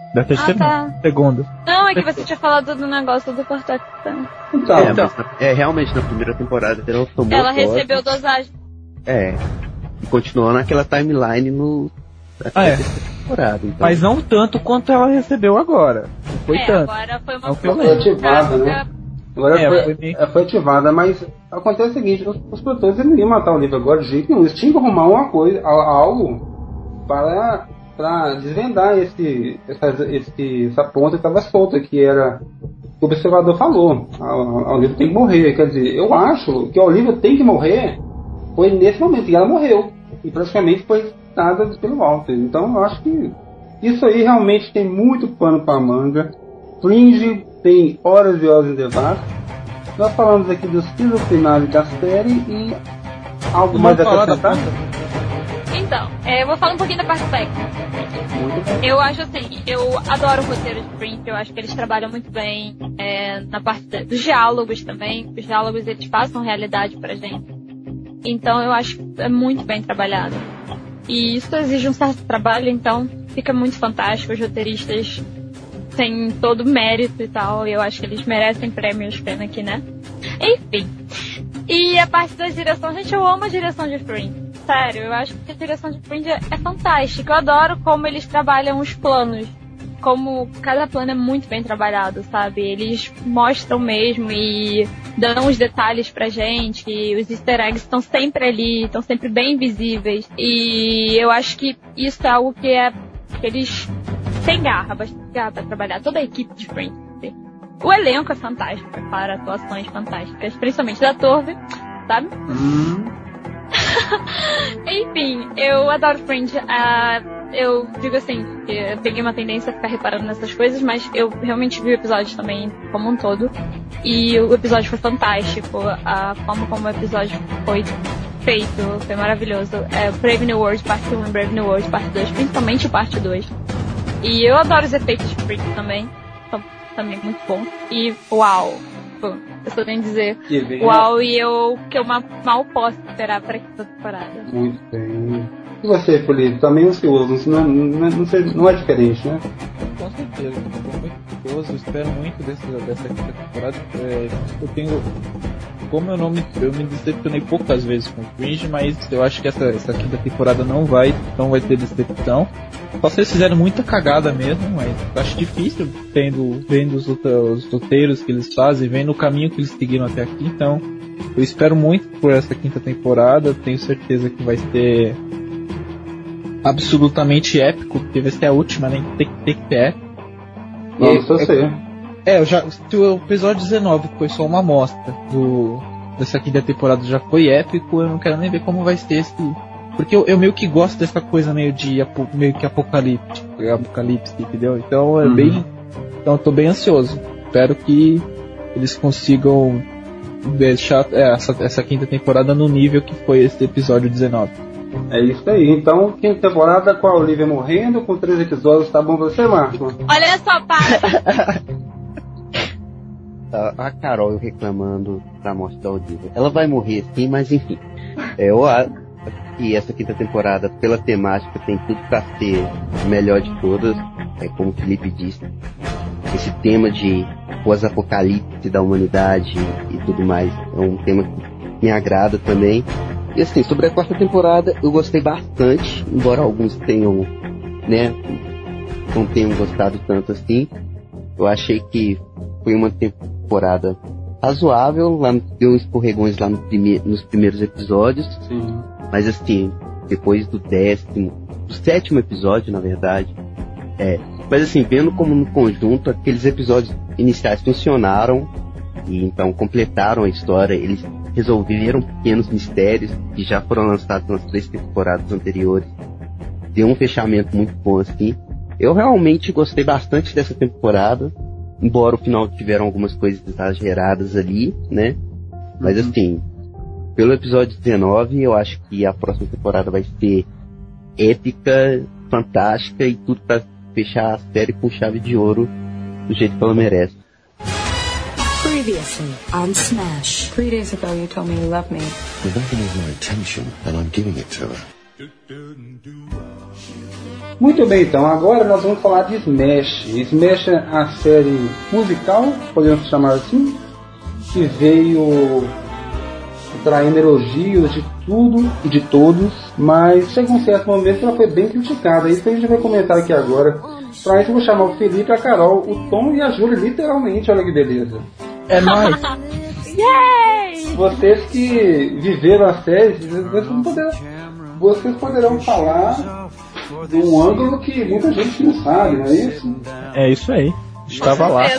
Da terceira, Ah, tá. segunda. Não, é que você tinha falado do negócio do Cortexan. Então, É, mas, é, realmente na primeira temporada ela tomou Ela dose. recebeu dosagem. É. E continuou naquela timeline no. Ah, é. Temporada, então. Mas não tanto quanto ela recebeu agora. Não foi é, tanto. agora foi uma Não foi foi ativada, né? Agora É, foi, foi meio- é, foi ativada, mas acontece o seguinte, os, os produtores não iam matar o livro agora de jeito nenhum. Eles tinham que arrumar uma coisa, a- algo para, para desvendar esse, essa, esse, essa ponta que estava solta, que era o observador falou. A, a Olivia tem que morrer. Quer dizer, eu acho que a Olivia tem que morrer foi nesse momento, e ela morreu. E praticamente foi nada pelo Walter. Então eu acho que isso aí realmente tem muito pano para manga. Fringe tem horas e horas de debate. Nós falamos aqui dos season finais da série e algo Vamos mais a falar da acrescentar? Então, é, eu vou falar um pouquinho da parte técnica. Muito bem. Eu acho assim, eu adoro o roteiro de Fringe, eu acho que eles trabalham muito bem é, na parte de- dos diálogos também. Os diálogos eles passam realidade pra gente. Então eu acho que é muito bem trabalhado. E isso exige um certo trabalho, então fica muito fantástico. Os roteiristas têm todo o mérito e tal, e eu acho que eles merecem prêmios pena aqui, né? Enfim. E a parte da direção, gente, eu amo a direção de Fringe. Sério, eu acho que a direção de Fringe é, é fantástica. Eu adoro como eles trabalham os planos. Como cada plano é muito bem trabalhado, sabe? Eles mostram mesmo e dão os detalhes pra gente. E os easter eggs estão sempre ali, estão sempre bem visíveis. E eu acho que isso é algo que, é, que eles têm garra, bastante garra pra trabalhar. Toda a equipe de Fringe. O elenco é fantástico, é claro, atuações fantásticas. Principalmente da Torve, sabe? Hum, Enfim, eu adoro Fringe. Uh, eu digo assim, que eu peguei uma tendência a ficar reparando nessas coisas, mas eu realmente vi o episódio também como um todo. E o episódio foi fantástico. A forma como o episódio foi feito foi maravilhoso. É, Brave New World parte um e Brave New World parte dois, principalmente parte dois. E eu adoro os efeitos de Fringe também. São também muito bons. E uau! Pô, eu só tenho a dizer que vem uau, e eu que eu ma- mal posso esperar para essa temporada. muito bem. E você, Felipe? Também ansioso, não, não, não, sei, não é diferente, né? Com certeza, eu tô muito curioso, eu espero muito desse, dessa quinta temporada. É, eu tenho. Como eu não me, eu me decepcionei poucas vezes com o Fringe, mas eu acho que essa, essa quinta temporada não vai, não vai ter decepção. Só se eles fizeram muita cagada mesmo, mas eu acho difícil tendo, vendo os, os roteiros que eles fazem, vendo o caminho que eles seguiram até aqui. Então, eu espero muito por essa quinta temporada. Tenho certeza que vai ser absolutamente épico, porque vai ser a última, né? Tem, tem que ter épico. Vamos é, ser. é, eu já, se o episódio dezenove foi só uma amostra do, dessa quinta temporada já foi épico, eu não quero nem ver como vai ser esse. Porque eu, eu meio que gosto dessa coisa meio de apo, meio que apocalipse, apocalipse, entendeu? Então é Uhum. bem. Então eu tô bem ansioso. Espero que eles consigam deixar é, essa, essa quinta temporada no nível que foi esse episódio dezenove. É isso aí. Então, quinta temporada com a Olivia morrendo, com três episódios, tá bom pra você, Marco? Olha só, para! A, a Carol reclamando da morte da Olivia. Ela vai morrer sim, mas enfim. É, eu acho que essa quinta temporada, pela temática, tem tudo pra ser a melhor de todas. É como o Felipe disse. Esse tema de pós-apocalipse da humanidade e tudo mais é um tema que me agrada também. E assim, sobre a quarta temporada, eu gostei bastante, embora alguns tenham, né, não tenham gostado tanto assim. Eu achei que foi uma temporada razoável, lá deu uns escorregões lá no prime- nos primeiros episódios. Sim. Mas assim, depois do décimo, do sétimo episódio, na verdade, é. Mas assim, vendo como no conjunto, aqueles episódios iniciais funcionaram, e então completaram a história, eles resolveram pequenos mistérios que já foram lançados nas três temporadas anteriores. Deu um fechamento muito bom assim. Eu realmente gostei bastante dessa temporada, embora o final tiveram algumas coisas exageradas ali, né? Mas assim, pelo episódio dezenove, eu acho que a próxima temporada vai ser épica, fantástica e tudo pra fechar a série com chave de ouro do jeito que ela merece. Previously on Smash. Three days ago, you told me you loved me. If that needs my attention, then I'm giving it to her. Muito bem, então, agora nós vamos falar de Smash. Smash é a série musical, podemos chamar assim, que veio traindo elogios de tudo e de todos, mas chega um certo momento que ela foi bem criticada. Isso que a gente vai comentar aqui agora. Pra isso eu vou chamar o Felipe, a Carol, o Tom e a Júlia, literalmente, olha que beleza. É nóis! Yay! Vocês que viveram a série, vocês poderão, vocês poderão falar de um ângulo que muita gente não sabe, não é isso? É isso aí. Estava lá.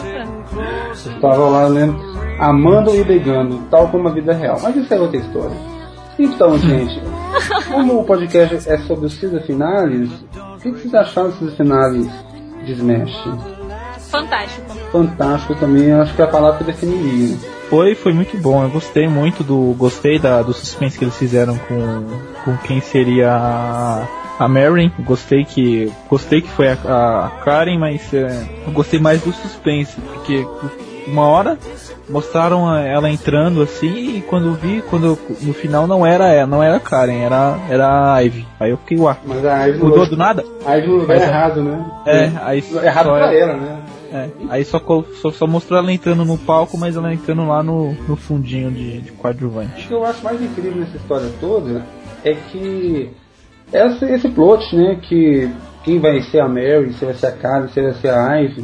Estava lá, né? Amando e brigando, tal como a vida real. Mas isso é outra história. Então, gente, como o podcast é sobre os season finales, o que vocês acharam dos season finales de Smash? Fantástico. Fantástico também, acho que é a palavra que definiria. Foi, foi muito bom. Eu gostei muito do, gostei da, do suspense que eles fizeram com, com quem seria a, a Marin. Gostei que, gostei que foi a, a Karen, mas é, eu gostei mais do suspense, porque uma hora mostraram ela entrando assim, e quando eu vi, quando eu, no final não era ela, não era a Karen, era, era a Ivy. Aí eu fiquei, uá, mas a Ivy mudou do nada? A Ivy no lugar errado, né? É, aí errado só pra ela, né? É, aí só, só, só mostrou ela entrando no palco, mas ela entrando lá no, no fundinho de, de coadjuvante. O que eu acho mais incrível nessa história toda é que esse, esse plot, né, que quem vai ser a Mary, se vai ser a Karen, se vai ser a Ivy,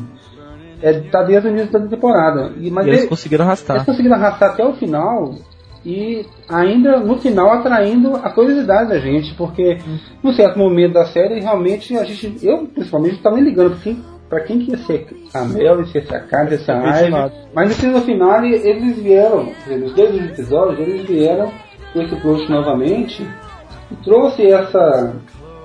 é, tá desde o início da temporada. E, mas e eles ele, conseguiram arrastar. Eles conseguiram arrastar até o final, e ainda no final atraindo a curiosidade da gente, porque num certo momento da série, realmente, a gente, eu principalmente, estava nem ligando assim, pra quem que ia ser a Mel, se ia ser a Karen, se ia ser a Ivy. Mas no season final eles vieram, nos dois episódios, eles vieram com esse plot novamente e trouxe essa,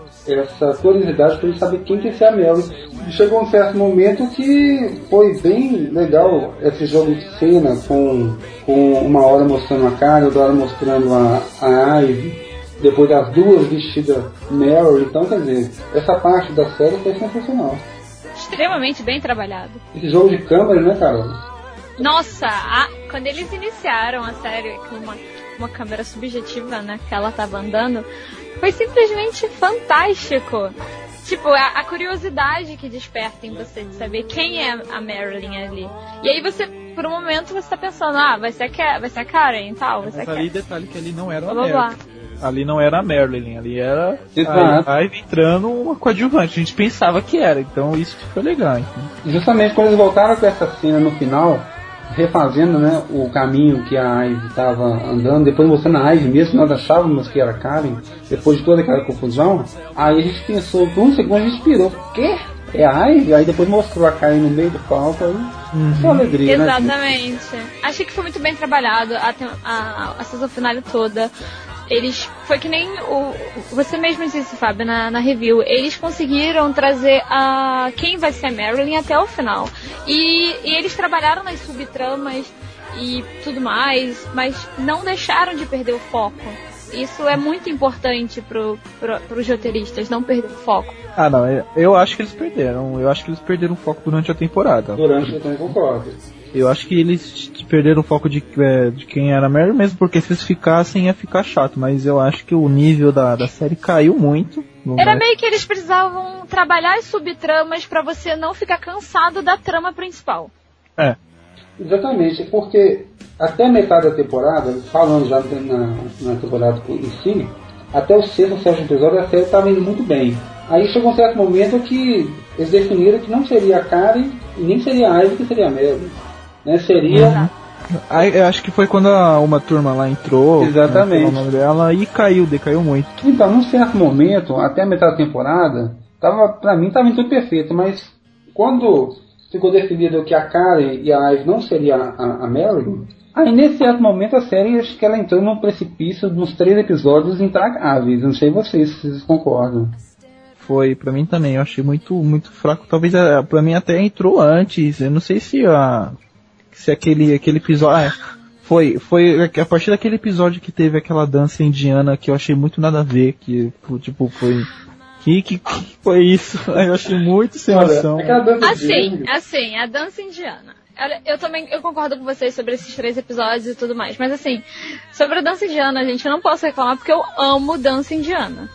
essa curiosidade pra gente saber quem que ia ser a Mel. E chegou um certo momento que foi bem legal esse jogo de cena com, com uma hora mostrando a Karen, outra hora mostrando a, a Ivy, depois das duas vestidas Mel. Então, quer dizer, essa parte da série foi sensacional. Extremamente bem trabalhado. Esse jogo de câmera, né, Carol? Nossa, a, quando eles iniciaram a série com uma, uma câmera subjetiva, né, que ela tava andando, foi simplesmente fantástico. Tipo, a, a curiosidade que desperta em você de saber quem é a Marilyn ali. E aí você, por um momento, você tá pensando, ah, vai ser a, vai ser a Karen e tal. Vai ser Mas a ali, detalhe que ali não era a blá, blá, Marilyn. Ali não era a Marilyn, ali era Exato. a Ivy entrando uma coadjuvante. A gente pensava que era, então isso que foi legal. Então. Justamente quando eles voltaram com essa cena no final, refazendo, né, o caminho que a Ivy estava andando, depois mostrando a Ivy mesmo, nós achávamos que era a Karen, depois de toda aquela confusão, aí a gente pensou, por um segundo a gente pirou, o quê? É a Ivy? Aí depois mostrou a Karen no meio do palco, aí uhum. Foi alegria, exatamente. Né, achei que foi muito bem trabalhado a, a, a season final toda. Eles, foi que nem o, você mesmo disse, Fábio, na, na review, eles conseguiram trazer a quem vai ser a Marilyn até o final. E, e eles trabalharam nas subtramas e tudo mais, mas não deixaram de perder o foco. Isso é muito importante pro, pro, pros roteiristas, não perder o foco. Ah, não, eu acho que eles perderam. Eu acho que eles perderam o foco durante a temporada. Durante a temporada. Eu acho que eles perderam o foco de, de quem era a Mary, mesmo porque se eles ficassem ia ficar chato, mas eu acho que o nível da, da série caiu muito. Era meio que eles precisavam trabalhar as subtramas pra você não ficar cansado da trama principal. É. Exatamente, porque até a metade da temporada, falando já na, na temporada em si, até o sexto ou sétimo episódio a série estava indo muito bem. Aí chegou um certo momento que eles definiram que não seria a Karen e nem seria a Ivy, que seria a Mary. Né, seria... Uhum. Aí, eu acho que foi quando a, uma turma lá entrou. Exatamente. O nome dela e caiu, decaiu muito. Então, num certo momento, até a metade da temporada, tava, pra mim estava tudo perfeito, mas quando ficou definido que a Karen e a Ivy não seria a, a Mary, aí nesse certo momento a série, acho que ela entrou num precipício nos três episódios intragáveis. Não sei vocês, se vocês concordam. Foi, pra mim também, eu achei muito, muito fraco. Talvez pra mim até entrou antes. Eu não sei se a. Se aquele, aquele episódio. Ah, foi, foi a partir daquele episódio que teve aquela dança indiana que eu achei muito nada a ver. Que, tipo, foi. Que, que, que foi isso? Eu achei muito sem noção. Assim, assim, a dança indiana. Eu também eu concordo com vocês sobre esses três episódios e tudo mais. Mas assim, sobre a dança indiana, gente, eu não posso reclamar porque eu amo dança indiana.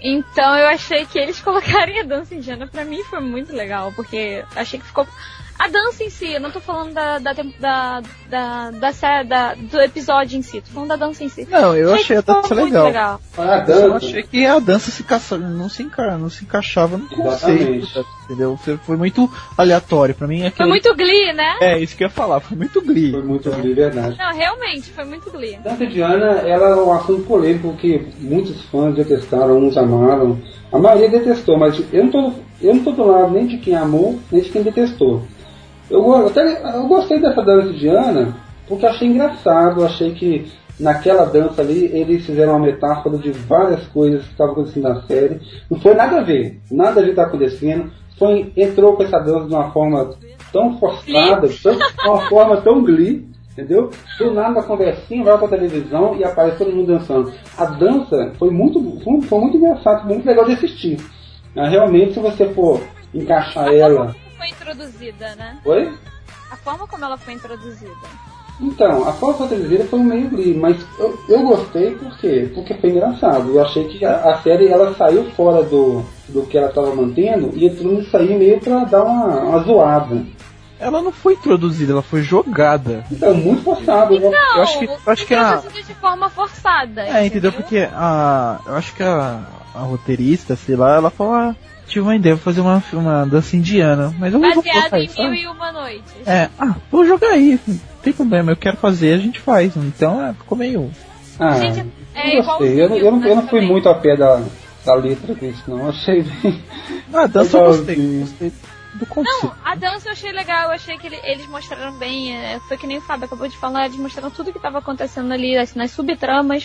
Então eu achei que eles colocarem a dança indiana pra mim foi muito legal, porque achei que ficou... A dança em si, eu não tô falando da, da, da, da, da, série, da do episódio em si, tô falando da dança em si. Não, eu achei, achei a dança legal. legal. A dança. Eu achei que a dança se caça, não, se enca, não se encaixava no conceito, entendeu? Foi muito aleatório pra mim. Foi muito Glee, né? É, isso que eu ia falar, foi muito Glee. Foi muito Glee, verdade. Não, realmente, foi muito Glee. A dança indiana, ela é um assunto polêmico que muitos fãs detestaram, uns amaram. A maioria detestou, mas eu não tô, eu não tô do lado nem de quem amou, nem de quem detestou. Eu, eu, até, eu gostei dessa dança indiana porque achei engraçado, achei que naquela dança ali eles fizeram uma metáfora de várias coisas que estavam acontecendo na série. Não foi nada a ver, nada a ver está acontecendo. Foi, entrou com essa dança de uma forma tão forçada, tão, de uma forma tão Glee, entendeu? Do nada a conversinha vai pra televisão e aparece todo mundo dançando. A dança foi muito, foi, foi muito engraçado, foi muito legal de assistir. Ah, realmente, se você for encaixar ela... foi introduzida, né? Oi? A forma como ela foi introduzida. Então, a forma introduzida foi um meio Glee, mas eu, eu gostei por quê? Porque foi engraçado. Eu achei que a, a série ela saiu fora do, do que ela estava mantendo e entrou nisso aí meio pra dar uma, uma zoada. Ela não foi introduzida, ela foi jogada. Então, muito forçado. Não, eu acho que, eu acho que a... de forma forçada. É, entendeu? entendeu? Porque a, eu acho que a, a roteirista, sei lá, ela falou... Ah, tive uma ideia, vou fazer uma, uma dança indiana, mas eu vou baseada em aí, Mil e Uma Noites. É, ah, vou jogar aí, não tem problema, eu quero fazer, a gente faz. Então, é, ficou meio... Ah, gente, é eu gostei, eu, eu, eu, não, eu não fui muito a pé da, da letra disso, não, eu achei bem... Ah, a dança eu gostei, gostei do conceito. Não, a dança eu achei legal, eu achei que ele, eles mostraram bem, é, foi que nem o Fábio acabou de falar, eles mostraram tudo que estava acontecendo ali, assim, nas subtramas.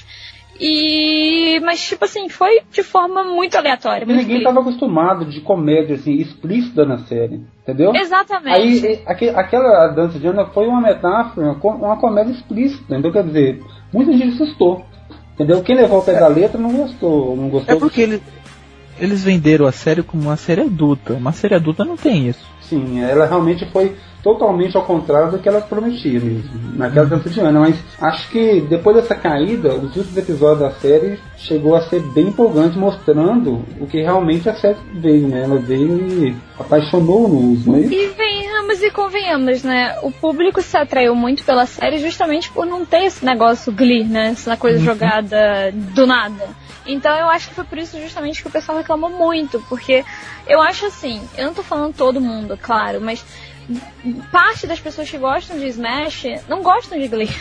E... Mas, tipo assim, foi de forma muito aleatória. Muito ninguém estava acostumado de comédia, assim, explícita na série, entendeu? Exatamente. Aí, aqu- aquela dança de Ana foi uma metáfora, uma comédia explícita, entendeu? Quer dizer, muita gente assustou, entendeu? Quem levou o pé da letra não gostou, não gostou. É porque ele, eles venderam a série como uma série adulta. Uma série adulta não tem isso. Sim, ela realmente foi totalmente ao contrário do que ela prometia mesmo, naquela dança de Ana, mas acho que depois dessa caída, os últimos episódios da série chegou a ser bem empolgante, mostrando o que realmente a série veio, né? Ela veio e apaixonou-nos, né? E venhamos e convenhamos, né? O público se atraiu muito pela série justamente por não ter esse negócio Glee, né? Essa coisa uhum. jogada do nada. Então eu acho que foi por isso justamente que o pessoal reclamou muito, porque eu acho assim, eu não tô falando todo mundo, claro, mas parte das pessoas que gostam de Smash não gostam de Glee.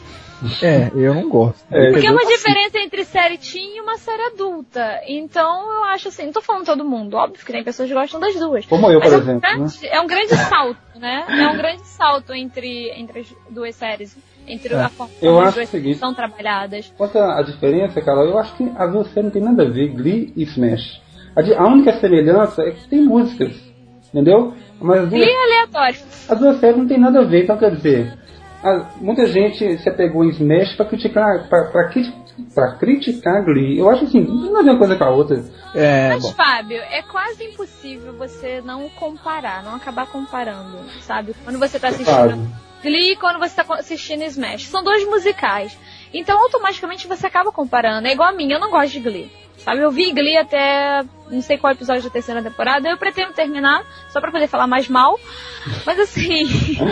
É, eu não gosto. É, porque é uma diferença entre série teen e uma série adulta. Então eu acho assim, não tô falando todo mundo, óbvio que tem pessoas que gostam das duas. Como eu, por é exemplo. Um grande, né? É um grande salto, né? É um grande salto entre, entre as duas séries. Entre é. a forma eu como acho as duas seguinte, são trabalhadas. Quanto à diferença, Carol, eu acho que as duas séries não tem nada a ver, Glee e Smash. A, de, a única semelhança é que tem músicas, entendeu? Mas as duas, Glee é aleatório. As duas séries não tem nada a ver, então quer dizer, a, muita gente se apegou em Smash pra criticar, pra, pra, pra criticar Glee. Eu acho assim, não tem nada a ver uma coisa com a outra. É, Mas, bom. Fábio, é quase impossível você não comparar, não acabar comparando, sabe? Quando você tá assistindo Glee e quando você tá assistindo Smash. São dois musicais. Então, automaticamente, você acaba comparando. É igual a mim, eu não gosto de Glee. Sabe, eu vi Glee até não sei qual episódio da terceira temporada. Eu pretendo terminar, só pra poder falar mais mal. Mas assim,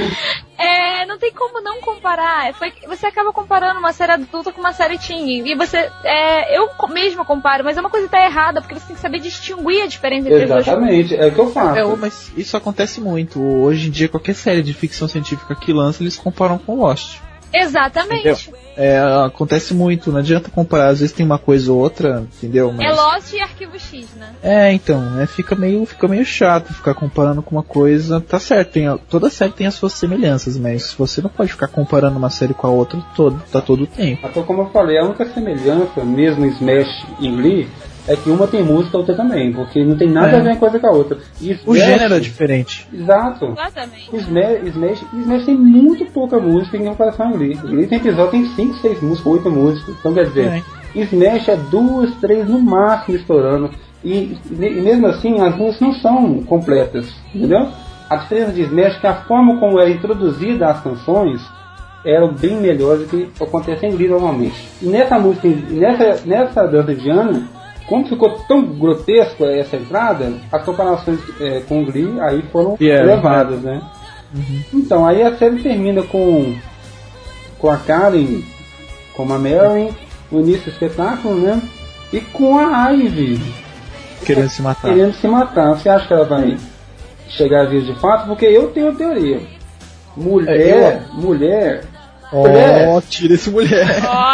é, não tem como não comparar. Foi, você acaba comparando uma série adulta com uma série teen. E você, é, eu mesma comparo, mas é uma coisa que tá errada, porque você tem que saber distinguir a diferença entre as duas. Exatamente, é o que eu faço. É, mas isso acontece muito. Hoje em dia, qualquer série de ficção científica que lança, eles comparam com Lost. Exatamente. É, acontece muito, não adianta comparar, às vezes tem uma coisa ou outra, entendeu? Mas... É Lost e Arquivo X, né? É, então, é, fica, meio, fica meio chato ficar comparando com uma coisa. Tá certo, tem, toda série tem as suas semelhanças, mas você não pode ficar comparando uma série com a outra todo, tá todo o tempo. Então, como eu falei, a única semelhança, mesmo em Smash e Glee, é que uma tem música, a outra também, porque não tem nada é. a ver uma coisa com a outra. E o Smash, gênero é diferente. Exato. Exatamente. O Smash, Smash, Smash tem muito pouca música em comparação a Glee. Glee tem episódio, tem cinco, seis músicas, oito músicas. Então quer dizer, é. Smash é duas, três no máximo estourando. E, e mesmo assim as músicas não são completas, entendeu? A diferença de Smash é que a forma como é introduzida as canções eram bem melhores do que acontece em Glee normalmente. E nessa música, nessa, nessa dança de Ana, como ficou tão grotesco essa entrada, as comparações é, com Glee aí foram yeah, elevadas, né? Uhum. Então, aí a série termina com, com a Karen, com a Mary, o início do espetáculo, né? E com a Ivy querendo se matar. Querendo se matar. Você acha que ela vai chegar a vir de fato? Porque eu tenho a teoria. Mulher, é, eu... mulher... Oh, mulher. Tira esse mulher.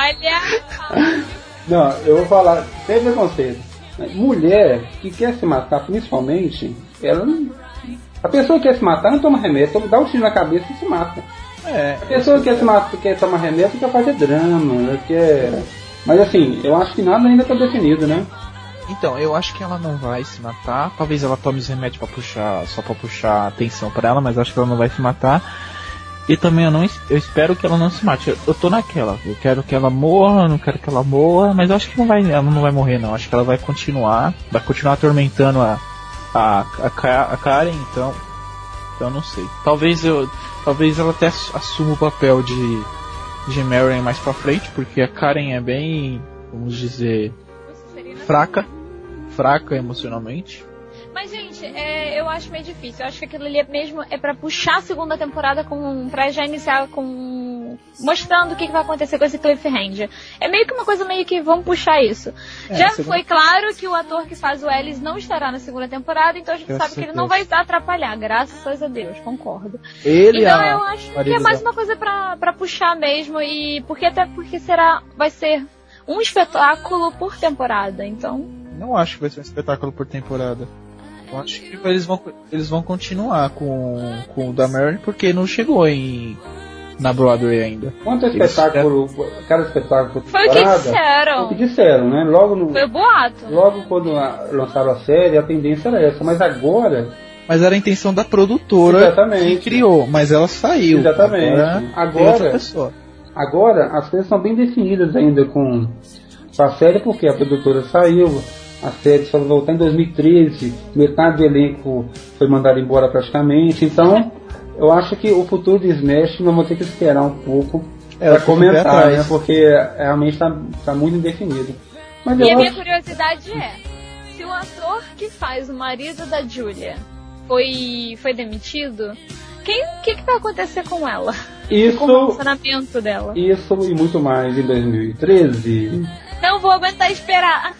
Olha! Não, eu vou falar, sem preconceito. Mulher que quer se matar, principalmente, ela não... A pessoa que quer se matar não toma remédio, dá um tiro na cabeça e se mata. É, a pessoa que quer se matar, quer tomar remédio, quer fazer drama, quer... Mas assim, eu acho que nada ainda está definido, né? Então, eu acho que ela não vai se matar. Talvez ela tome os remédios pra puxar, só pra puxar atenção pra ela, mas eu acho que ela não vai se matar. E também eu não eu espero que ela não se mate. Eu, eu tô naquela. Eu quero que ela morra, eu não quero que ela morra, mas eu acho que não vai, ela não vai morrer não. Eu acho que ela vai continuar, vai continuar atormentando a a, a, a Karen, então, então não sei. Talvez eu, talvez ela até assuma o papel de de Marion mais pra frente, porque a Karen é bem, vamos dizer, fraca, fraca emocionalmente. Mas, gente, é, eu acho meio difícil. Eu acho que aquilo ali é mesmo é pra puxar a segunda temporada com, pra já iniciar com... mostrando o que, que vai acontecer com esse cliffhanger. É meio que uma coisa meio que vamos puxar isso. É, já segunda... foi claro que o ator que faz o Ellis não estará na segunda temporada, então a gente eu sabe que ele não vai atrapalhar, graças a Deus, concordo. Ele então a... eu acho que é mais uma coisa pra, pra puxar mesmo, e porque até porque será, vai ser um espetáculo por temporada, então... Não acho que vai ser um espetáculo por temporada. Eu acho que eles vão, eles vão continuar com, com o da Mary, porque não chegou em, na Broadway ainda. Quanto espetáculo, eles... cada espetáculo por foi temporada... Foi o que disseram. Foi o que disseram, né? Logo no, foi o boato. Logo quando a, lançaram a série, a tendência era essa, mas agora... Mas era a intenção da produtora Exatamente. que criou, mas ela saiu. Exatamente. Agora, agora, outra pessoa. agora as coisas são bem definidas ainda com, com a série, porque a produtora saiu... A série só vai voltar em dois mil e treze, metade do elenco foi mandado embora praticamente, então eu acho que o futuro de Smash nós vamos ter que esperar um pouco é, para comentar, né, porque realmente está tá muito indefinido. Mas e a acho... minha curiosidade é, se o ator que faz o marido da Julia foi, foi demitido, o que, que, que vai acontecer com ela? Isso, com o relacionamento dela? Isso e muito mais em dois mil e treze. Não vou aguentar esperar.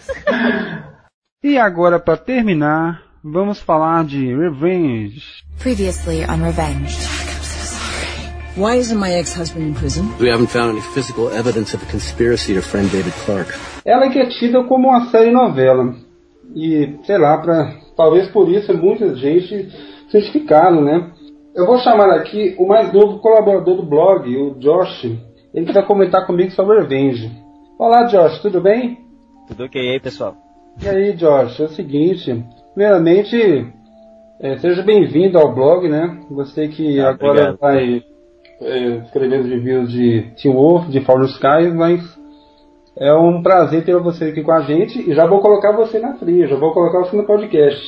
E agora, para terminar, vamos falar de Revenge. Previously on Revenge. I'm so sorry. Why isn't my ex-husband in prison? We haven't found any physical evidence of a conspiracy to friend David Clark. Ela é que é tida como uma série novela. E, sei lá, pra, talvez por isso muita gente se identificaram, né? Eu vou chamar aqui o mais novo colaborador do blog, o Josh. Ele que vai comentar comigo sobre Revenge. Olá, Josh, tudo bem? Tudo ok, e aí, pessoal? E aí, Josh, é o seguinte, primeiramente, é, seja bem-vindo ao blog, né? Você que ah, agora obrigado. vai é, escrever os reviews de Teen Wolf, de Fall Skies, mas é um prazer ter você aqui com a gente e já vou colocar você na trilha, já vou colocar você no podcast.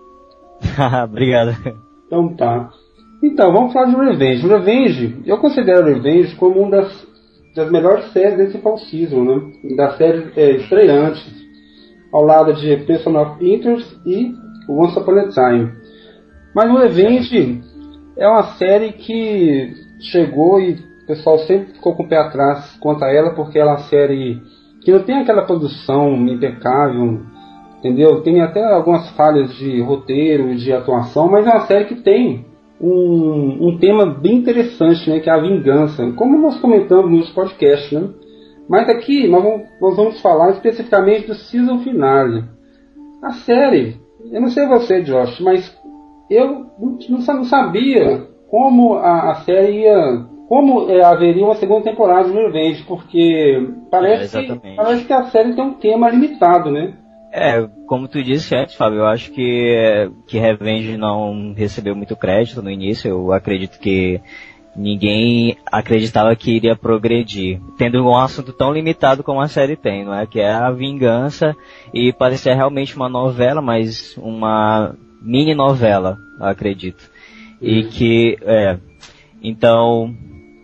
Obrigado. Então tá. Então, vamos falar de Revenge. Revenge, eu considero Revenge como uma das, das melhores séries desse fall season, né? Das séries é, estreantes, ao lado de Person of Interest e Once Upon a Time. Mas o Revenge é uma série que chegou e o pessoal sempre ficou com o pé atrás quanto a ela, porque ela é uma série que não tem aquela produção impecável, entendeu? Tem até algumas falhas de roteiro e de atuação, mas é uma série que tem um, um tema bem interessante, né, que é a vingança, como nós comentamos nos podcasts, né? Mas aqui nós vamos, nós vamos falar especificamente do season finale. A série, eu não sei você, Josh, mas eu não, não sabia como a, a série ia, como é, haveria uma segunda temporada de Revenge, porque parece, é, que, parece que a série tem um tema limitado, né? É, como tu disse antes, Fábio, eu acho que, que Revenge não recebeu muito crédito no início. Eu acredito que ninguém acreditava que iria progredir, tendo um assunto tão limitado como a série tem, não é? Que é a vingança, e parecia realmente uma novela, mas uma mini novela, eu acredito. E que, é, então,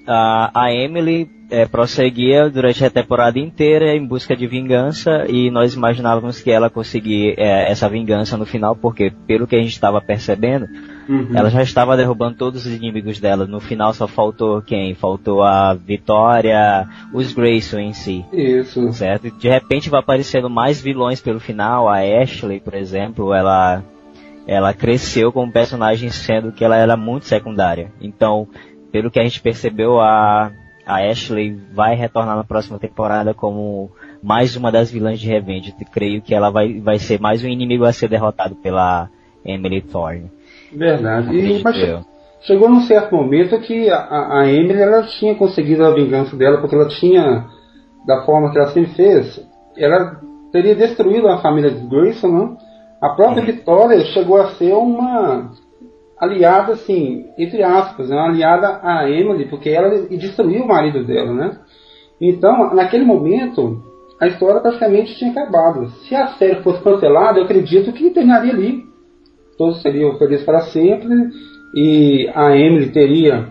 a, a Emily é, prosseguia durante a temporada inteira em busca de vingança, e nós imaginávamos que ela conseguia é, essa vingança no final, porque pelo que a gente estava percebendo, uhum. ela já estava derrubando todos os inimigos dela. No final só faltou quem? Faltou a Vitória, os Grayson em si. Isso. Certo? E de repente vai aparecendo mais vilões pelo final. A Ashley, por exemplo, ela, ela cresceu como personagem, sendo que ela era muito secundária. Então, pelo que a gente percebeu, a, a Ashley vai retornar na próxima temporada como mais uma das vilãs de Revenge. Eu creio que ela vai, vai ser mais um inimigo a ser derrotado pela Emily Thorne. Verdade. E, mas chegou num certo momento que a, a Emily ela tinha conseguido a vingança dela, porque ela tinha, da forma que ela sempre fez, ela teria destruído a família de Grayson, não? A própria uhum. Vitória chegou a ser uma aliada, assim, entre aspas, né? Uma aliada a Emily, porque ela destruiu o marido dela, né? Então, naquele momento, a história praticamente tinha acabado. Se a série fosse cancelada, eu acredito que terminaria ali. Todos seriam felizes para sempre, e a Emily teria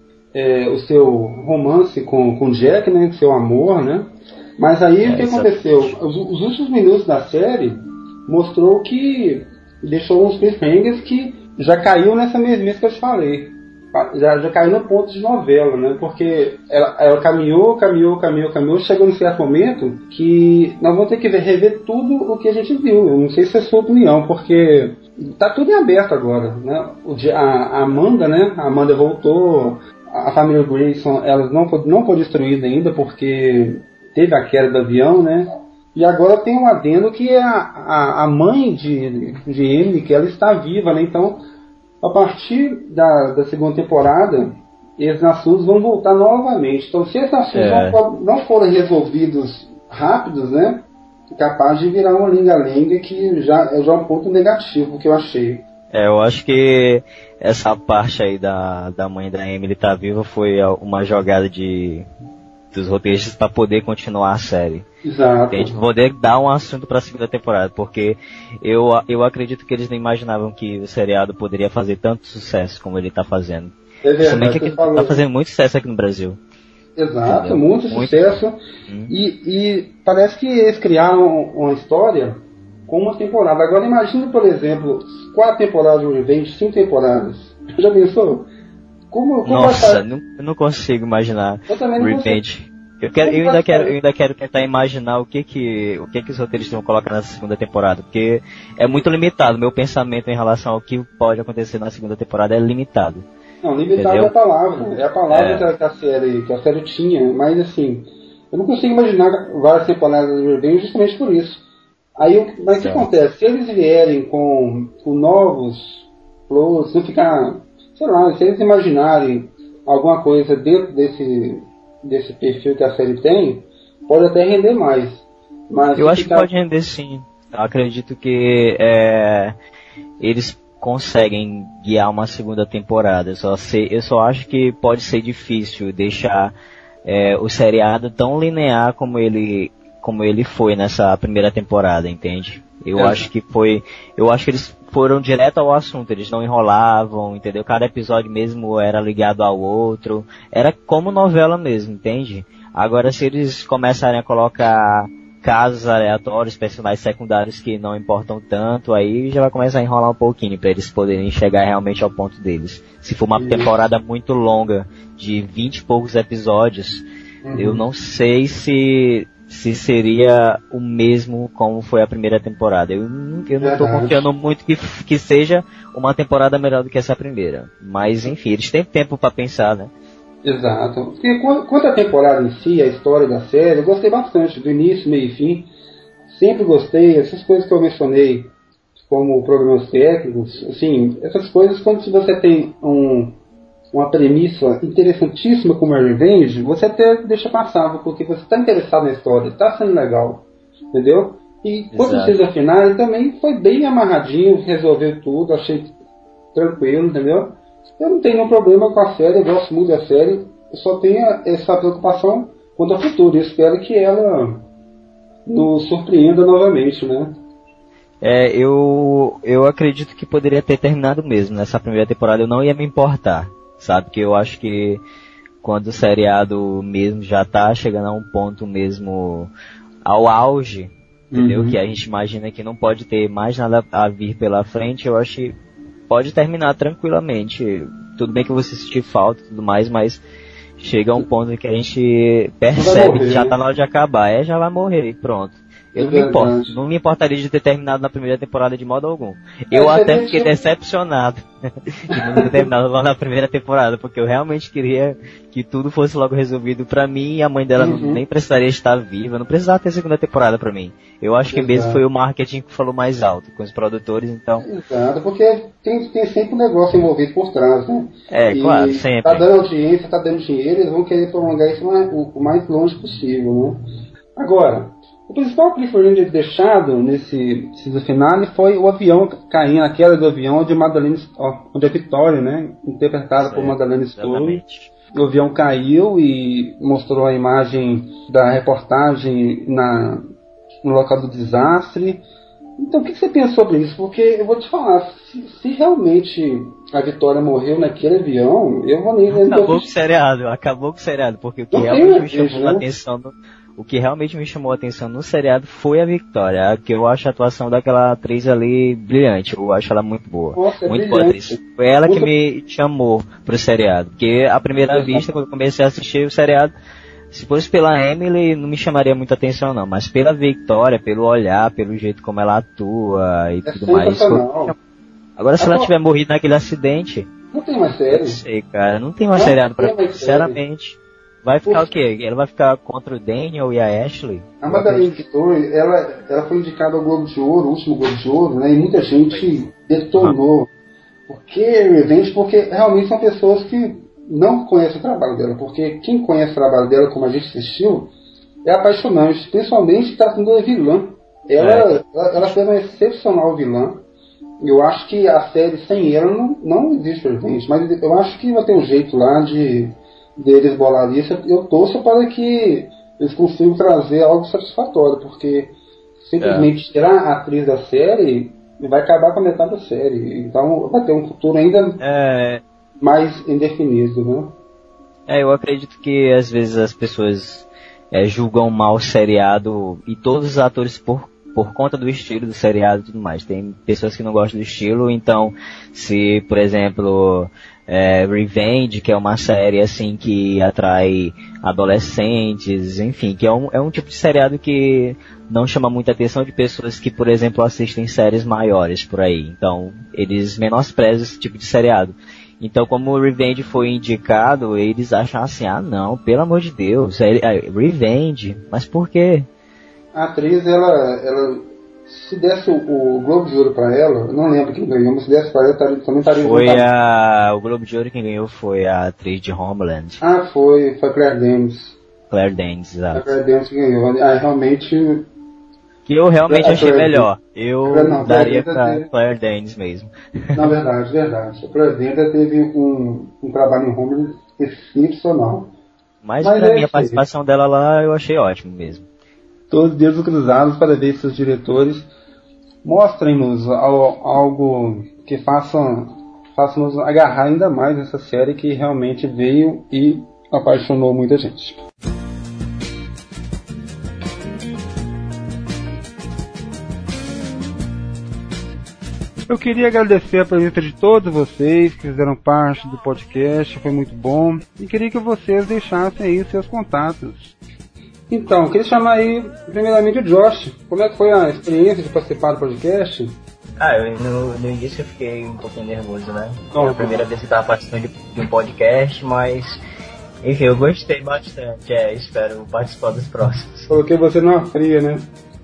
é, o seu romance com o Jack, né? Seu amor, né? Mas aí, é, o que aconteceu? Os, os últimos minutos da série mostrou que deixou uns cliffhangers que já caiu nessa mesmice que eu te falei. Já, já caiu no ponto de novela, né? Porque ela, ela caminhou, caminhou, caminhou, caminhou, chegou num certo momento que nós vamos ter que ver, rever tudo o que a gente viu. Eu não sei se é sua opinião, porque tá tudo em aberto agora, né? O, a, a Amanda, né? A Amanda voltou, a família Grayson, ela não foi, não foi destruída ainda porque teve a queda do avião, né? E agora tem um adendo que é a, a, a mãe de, de Emily, que ela está viva, né? Então, a partir da, da segunda temporada, esses assuntos vão voltar novamente. Então, se esses assuntos é. não, não forem resolvidos rápidos, né? É capaz de virar uma lenga-lenga, que já é já um ponto negativo que eu achei. É, eu acho que essa parte aí da, da mãe da Emily estar viva foi uma jogada de... dos roteiristas para poder continuar a série. Exato. Pra gente poder dar um assunto para a segunda temporada, porque eu, eu acredito que eles não imaginavam que o seriado poderia fazer tanto sucesso como ele está fazendo. É verdade, Principalmente que ele está fazendo muito sucesso aqui no Brasil. Exato, Entendeu? muito, muito sucesso. Hum. E, e parece que eles criaram uma história com uma temporada. Agora imagine, por exemplo, quatro temporadas de Revenge, cinco temporadas. Já pensou? Como, como Nossa, não, eu não consigo imaginar eu também não Revenge. Consigo. Eu, quero, eu, ainda quero, eu ainda quero tentar imaginar o que que, o que que os roteiristas vão colocar nessa segunda temporada, porque é muito limitado. Meu pensamento em relação ao que pode acontecer na segunda temporada é limitado. Não, limitado é a palavra. É a palavra é. Que, a série, que a série tinha, mas assim, eu não consigo imaginar várias temporadas de Revenge justamente por isso. Aí, mas o que acontece? Se eles vierem com, com novos plots, não ficar, sei lá, se eles imaginarem alguma coisa dentro desse, desse perfil que a série tem, pode até render mais. Mas eu acho ficar... que pode render sim. Eu acredito que é, eles conseguem guiar uma segunda temporada. Eu só, sei, eu só acho que pode ser difícil deixar é, o seriado tão linear como ele, como ele foi nessa primeira temporada, entende? Eu é. acho que foi, eu acho que eles foram direto ao assunto, eles não enrolavam, entendeu? Cada episódio mesmo era ligado ao outro, era como novela mesmo, entende? Agora, se eles começarem a colocar casos aleatórios, personagens secundários que não importam tanto, aí já vai começar a enrolar um pouquinho para eles poderem chegar realmente ao ponto deles. Se for uma temporada muito longa, de vinte e poucos episódios, uhum. eu não sei se se seria o mesmo como foi a primeira temporada. Eu, eu não estou confiando muito que, que seja uma temporada melhor do que essa primeira. Mas, enfim, eles têm tempo para pensar, né? Exato. Porque quanto à temporada em si, a história da série, eu gostei bastante, do início, meio e fim. Sempre gostei. Essas coisas que eu mencionei, como problemas técnicos, assim, essas coisas, quando você tem um, uma premissa interessantíssima como a Revenge, você até deixa passar, porque você está interessado na história, está sendo legal, entendeu? E quando vocês afinaram, também foi bem amarradinho, resolveu tudo, achei tranquilo, entendeu? Eu não tenho nenhum problema com a série, eu gosto muito da série, eu só tenho essa preocupação quanto ao futuro, eu espero que ela nos surpreenda novamente, né? É, eu, eu acredito que poderia ter terminado mesmo nessa primeira temporada, eu não ia me importar, sabe? Porque eu acho que quando o seriado mesmo já tá chegando a um ponto mesmo ao auge, entendeu? Uhum. Que a gente imagina que não pode ter mais nada a vir pela frente, eu acho que pode terminar tranquilamente. Tudo bem que eu vou sentir falta e tudo mais, mas chega a um ponto que a gente percebe morrer, que já tá na hora de acabar. É, já vai morrer, pronto. Eu não me importo, não me importaria de ter terminado na primeira temporada de modo algum. Eu é, até fiquei decepcionado de não ter terminado logo na primeira temporada, porque eu realmente queria que tudo fosse logo resolvido pra mim e a mãe dela uhum. não, nem precisaria estar viva, não precisava ter segunda temporada pra mim. Eu acho que Exato. mesmo foi o marketing que falou mais alto com os produtores, então... Exato, porque tem, tem sempre um negócio envolvido por trás, né? É, e claro, sempre. Tá dando audiência, tá dando dinheiro, eles vão querer prolongar isso o, o mais longe possível, né? Agora... O principal cliffhanger deixado nesse season finale foi o avião caindo, a queda do avião onde Madeleine, onde a Victoria, né, interpretada certo, por Madeleine Stowe. O avião caiu e mostrou a imagem da reportagem na, no local do desastre. Então, o que você pensa sobre isso? Porque eu vou te falar, se, se realmente a Victoria morreu naquele avião, eu vou nem... Acabou com o seriado, acabou com o seriado, porque o que realmente me chamou a atenção... No... O que realmente me chamou a atenção no seriado foi a Victoria, que eu acho a atuação daquela atriz ali brilhante, eu acho ela muito boa, Nossa, muito é boa atriz. Foi ela muito... que me chamou pro seriado, porque à primeira vista, quando eu comecei a assistir o seriado, se fosse pela Emily, não me chamaria muita atenção não, mas pela Victoria, pelo olhar, pelo jeito como ela atua e é tudo mais. Agora, se ela tiver morrido naquele acidente... Não tem mais série. Não sei, cara, não tem mais não seriado pra mim, sinceramente... Vai ficar o quê? Ela vai ficar contra o Daniel e a Ashley? A Madeleine Stowe, ela, ela foi indicada ao Globo de Ouro, o último Globo de Ouro, né? E muita gente detonou. Ah. Por que Revenge? Porque realmente são pessoas que não conhecem o trabalho dela. Porque quem conhece o trabalho dela, como a gente assistiu, é apaixonante. Principalmente tratando da vilã. Ela, é. ela, ela fez uma excepcional vilã. Eu acho que a série sem ela não, não existe Revenge. Mas eu acho que vai ter um jeito lá de... deles bolar isso, eu torço para que eles consigam trazer algo satisfatório, porque simplesmente é. tirar a atriz da série vai acabar com a metade da série, então vai ter um futuro ainda é. mais indefinido, né? É, eu acredito que às vezes as pessoas é, julgam mal o seriado e todos os atores por por conta do estilo do seriado e tudo mais. Tem pessoas que não gostam do estilo, então se, por exemplo, é, Revenge, que é uma série assim que atrai adolescentes, enfim, que é um, é um tipo de seriado que não chama muita atenção de pessoas que, por exemplo, assistem séries maiores por aí. Então, eles menosprezam esse tipo de seriado. Então, como o Revenge foi indicado, eles acham assim, ah não, pelo amor de Deus, é, é, Revenge, mas por quê? A atriz, ela, ela se desse o, o Globo de Ouro pra ela, eu não lembro quem ganhou, mas se desse pra ela, também estaria... Foi a... O Globo de Ouro quem ganhou foi a atriz de Homeland. Ah, foi, foi Claire Danes. Claire Danes, exato. A Claire Danes que ganhou. Ah, realmente... Que eu realmente achei melhor. Eu não, daria pra teve... Claire Danes mesmo. Na verdade, verdade. A Claire Danes teve um, um trabalho em Homeland excepcional. Mas, mas pra é mim, a participação dela lá, eu achei ótimo mesmo. Todos os dedos cruzados para ver se os diretores mostrem-nos algo que faça, faça nos agarrar ainda mais essa série que realmente veio e apaixonou muita gente. Eu queria agradecer a presença de todos vocês que fizeram parte do podcast, foi muito bom. E queria que vocês deixassem aí seus contatos. Então, queria chamar aí, primeiramente, o Josh. Como é que foi a experiência de participar do podcast? Ah, eu, no, no início eu fiquei um pouquinho nervoso, né? Foi a primeira vez que eu estava participando de, de um podcast, mas... Enfim, eu gostei bastante, é, espero participar dos próximos. Coloquei você numa fria, né?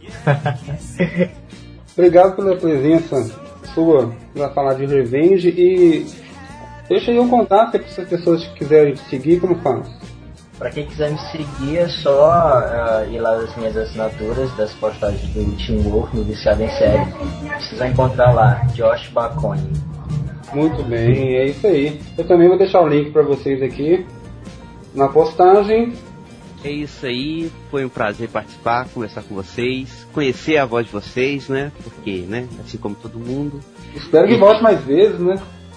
Obrigado pela presença sua para falar de Revenge e deixa aí um contato para as pessoas que quiserem te seguir, como faz? Para quem quiser me seguir é só uh, ir lá nas minhas assinaturas das postagens do Teen Wolf, no Viciado em Série. Vocês vão encontrar lá, Josh Bacone. Muito bem, é isso aí. Eu também vou deixar o link para vocês aqui na postagem. É isso aí, foi um prazer participar, conversar com vocês, conhecer a voz de vocês, né? Porque, né? Assim como todo mundo. Espero que volte mais vezes, né?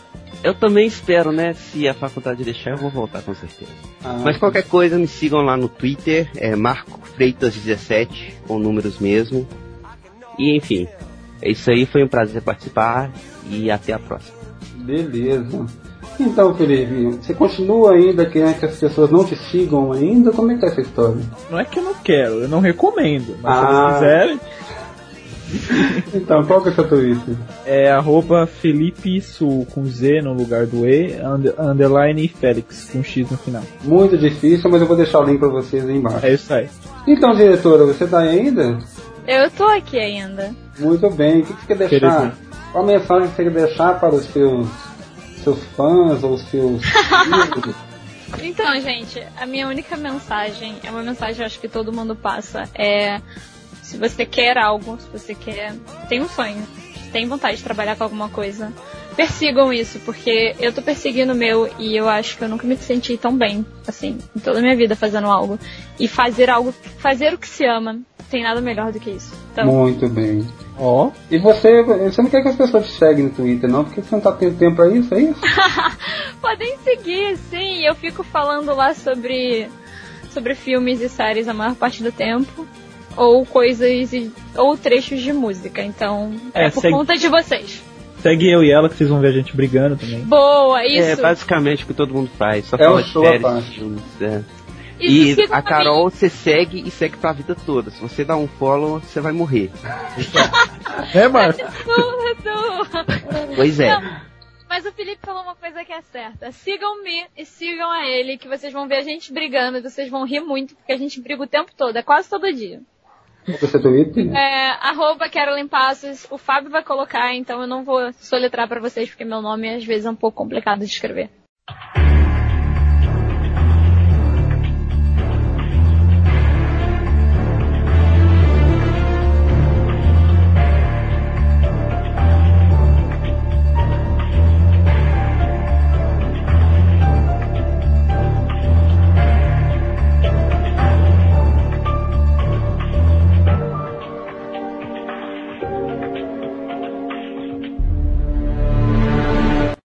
Eu também espero, né? Se a faculdade deixar, eu vou voltar com certeza. Ah, Mas qualquer coisa, me sigam lá no Twitter, é Marco Freitas dezessete, com números mesmo. E enfim, é isso aí, foi um prazer participar e até a próxima. Beleza. Então, Felipe, você continua ainda querendo que as pessoas não te sigam ainda? Como é que tá essa história? Não é que eu não quero, eu não recomendo. Mas ah. se eles quiserem... Então, qual que é o seu Twitter? É arroba Felipe Sul, com Z no lugar do E, under, underline Félix, com X no final. Muito difícil, mas eu vou deixar o link pra vocês aí embaixo. É isso aí. Então, diretora, você tá aí ainda? Eu tô aqui ainda. Muito bem, o que você quer deixar? Qual a mensagem que você quer deixar para os seus, seus fãs ou seus amigos? Então, gente, a minha única mensagem, é uma mensagem que eu acho que todo mundo passa, é... Se você quer algo, se você quer, tem um sonho, tem vontade de trabalhar com alguma coisa, persigam isso, porque eu tô perseguindo o meu e eu acho que eu nunca me senti tão bem, assim, em toda a minha vida fazendo algo. E fazer algo, fazer o que se ama, não tem nada melhor do que isso. Então... Muito bem. Ó. Oh. E você, você não quer que as pessoas te seguem no Twitter, não? Porque você não tá tendo tempo pra isso, é isso? Podem seguir, sim, eu fico falando lá sobre, sobre filmes e séries a maior parte do tempo. Ou coisas, ou trechos de música, então é, é por segue, conta de vocês. Segue eu e ela que vocês vão ver a gente brigando também. Boa, isso. É basicamente o que todo mundo faz, só é fala de séries, filmes, é. E a Carol você segue e segue pra vida toda. Se você dá um follow, você vai morrer. É, Marcos? Pois é. Não, mas o Felipe falou uma coisa que é certa. Sigam-me e sigam a ele, que vocês vão ver a gente brigando, vocês vão rir muito, porque a gente briga o tempo todo, é quase todo dia. Você Twitter? É, arroba Carolyn Passos, o Fábio vai colocar, então eu não vou soletrar pra vocês, porque meu nome às vezes é um pouco complicado de escrever.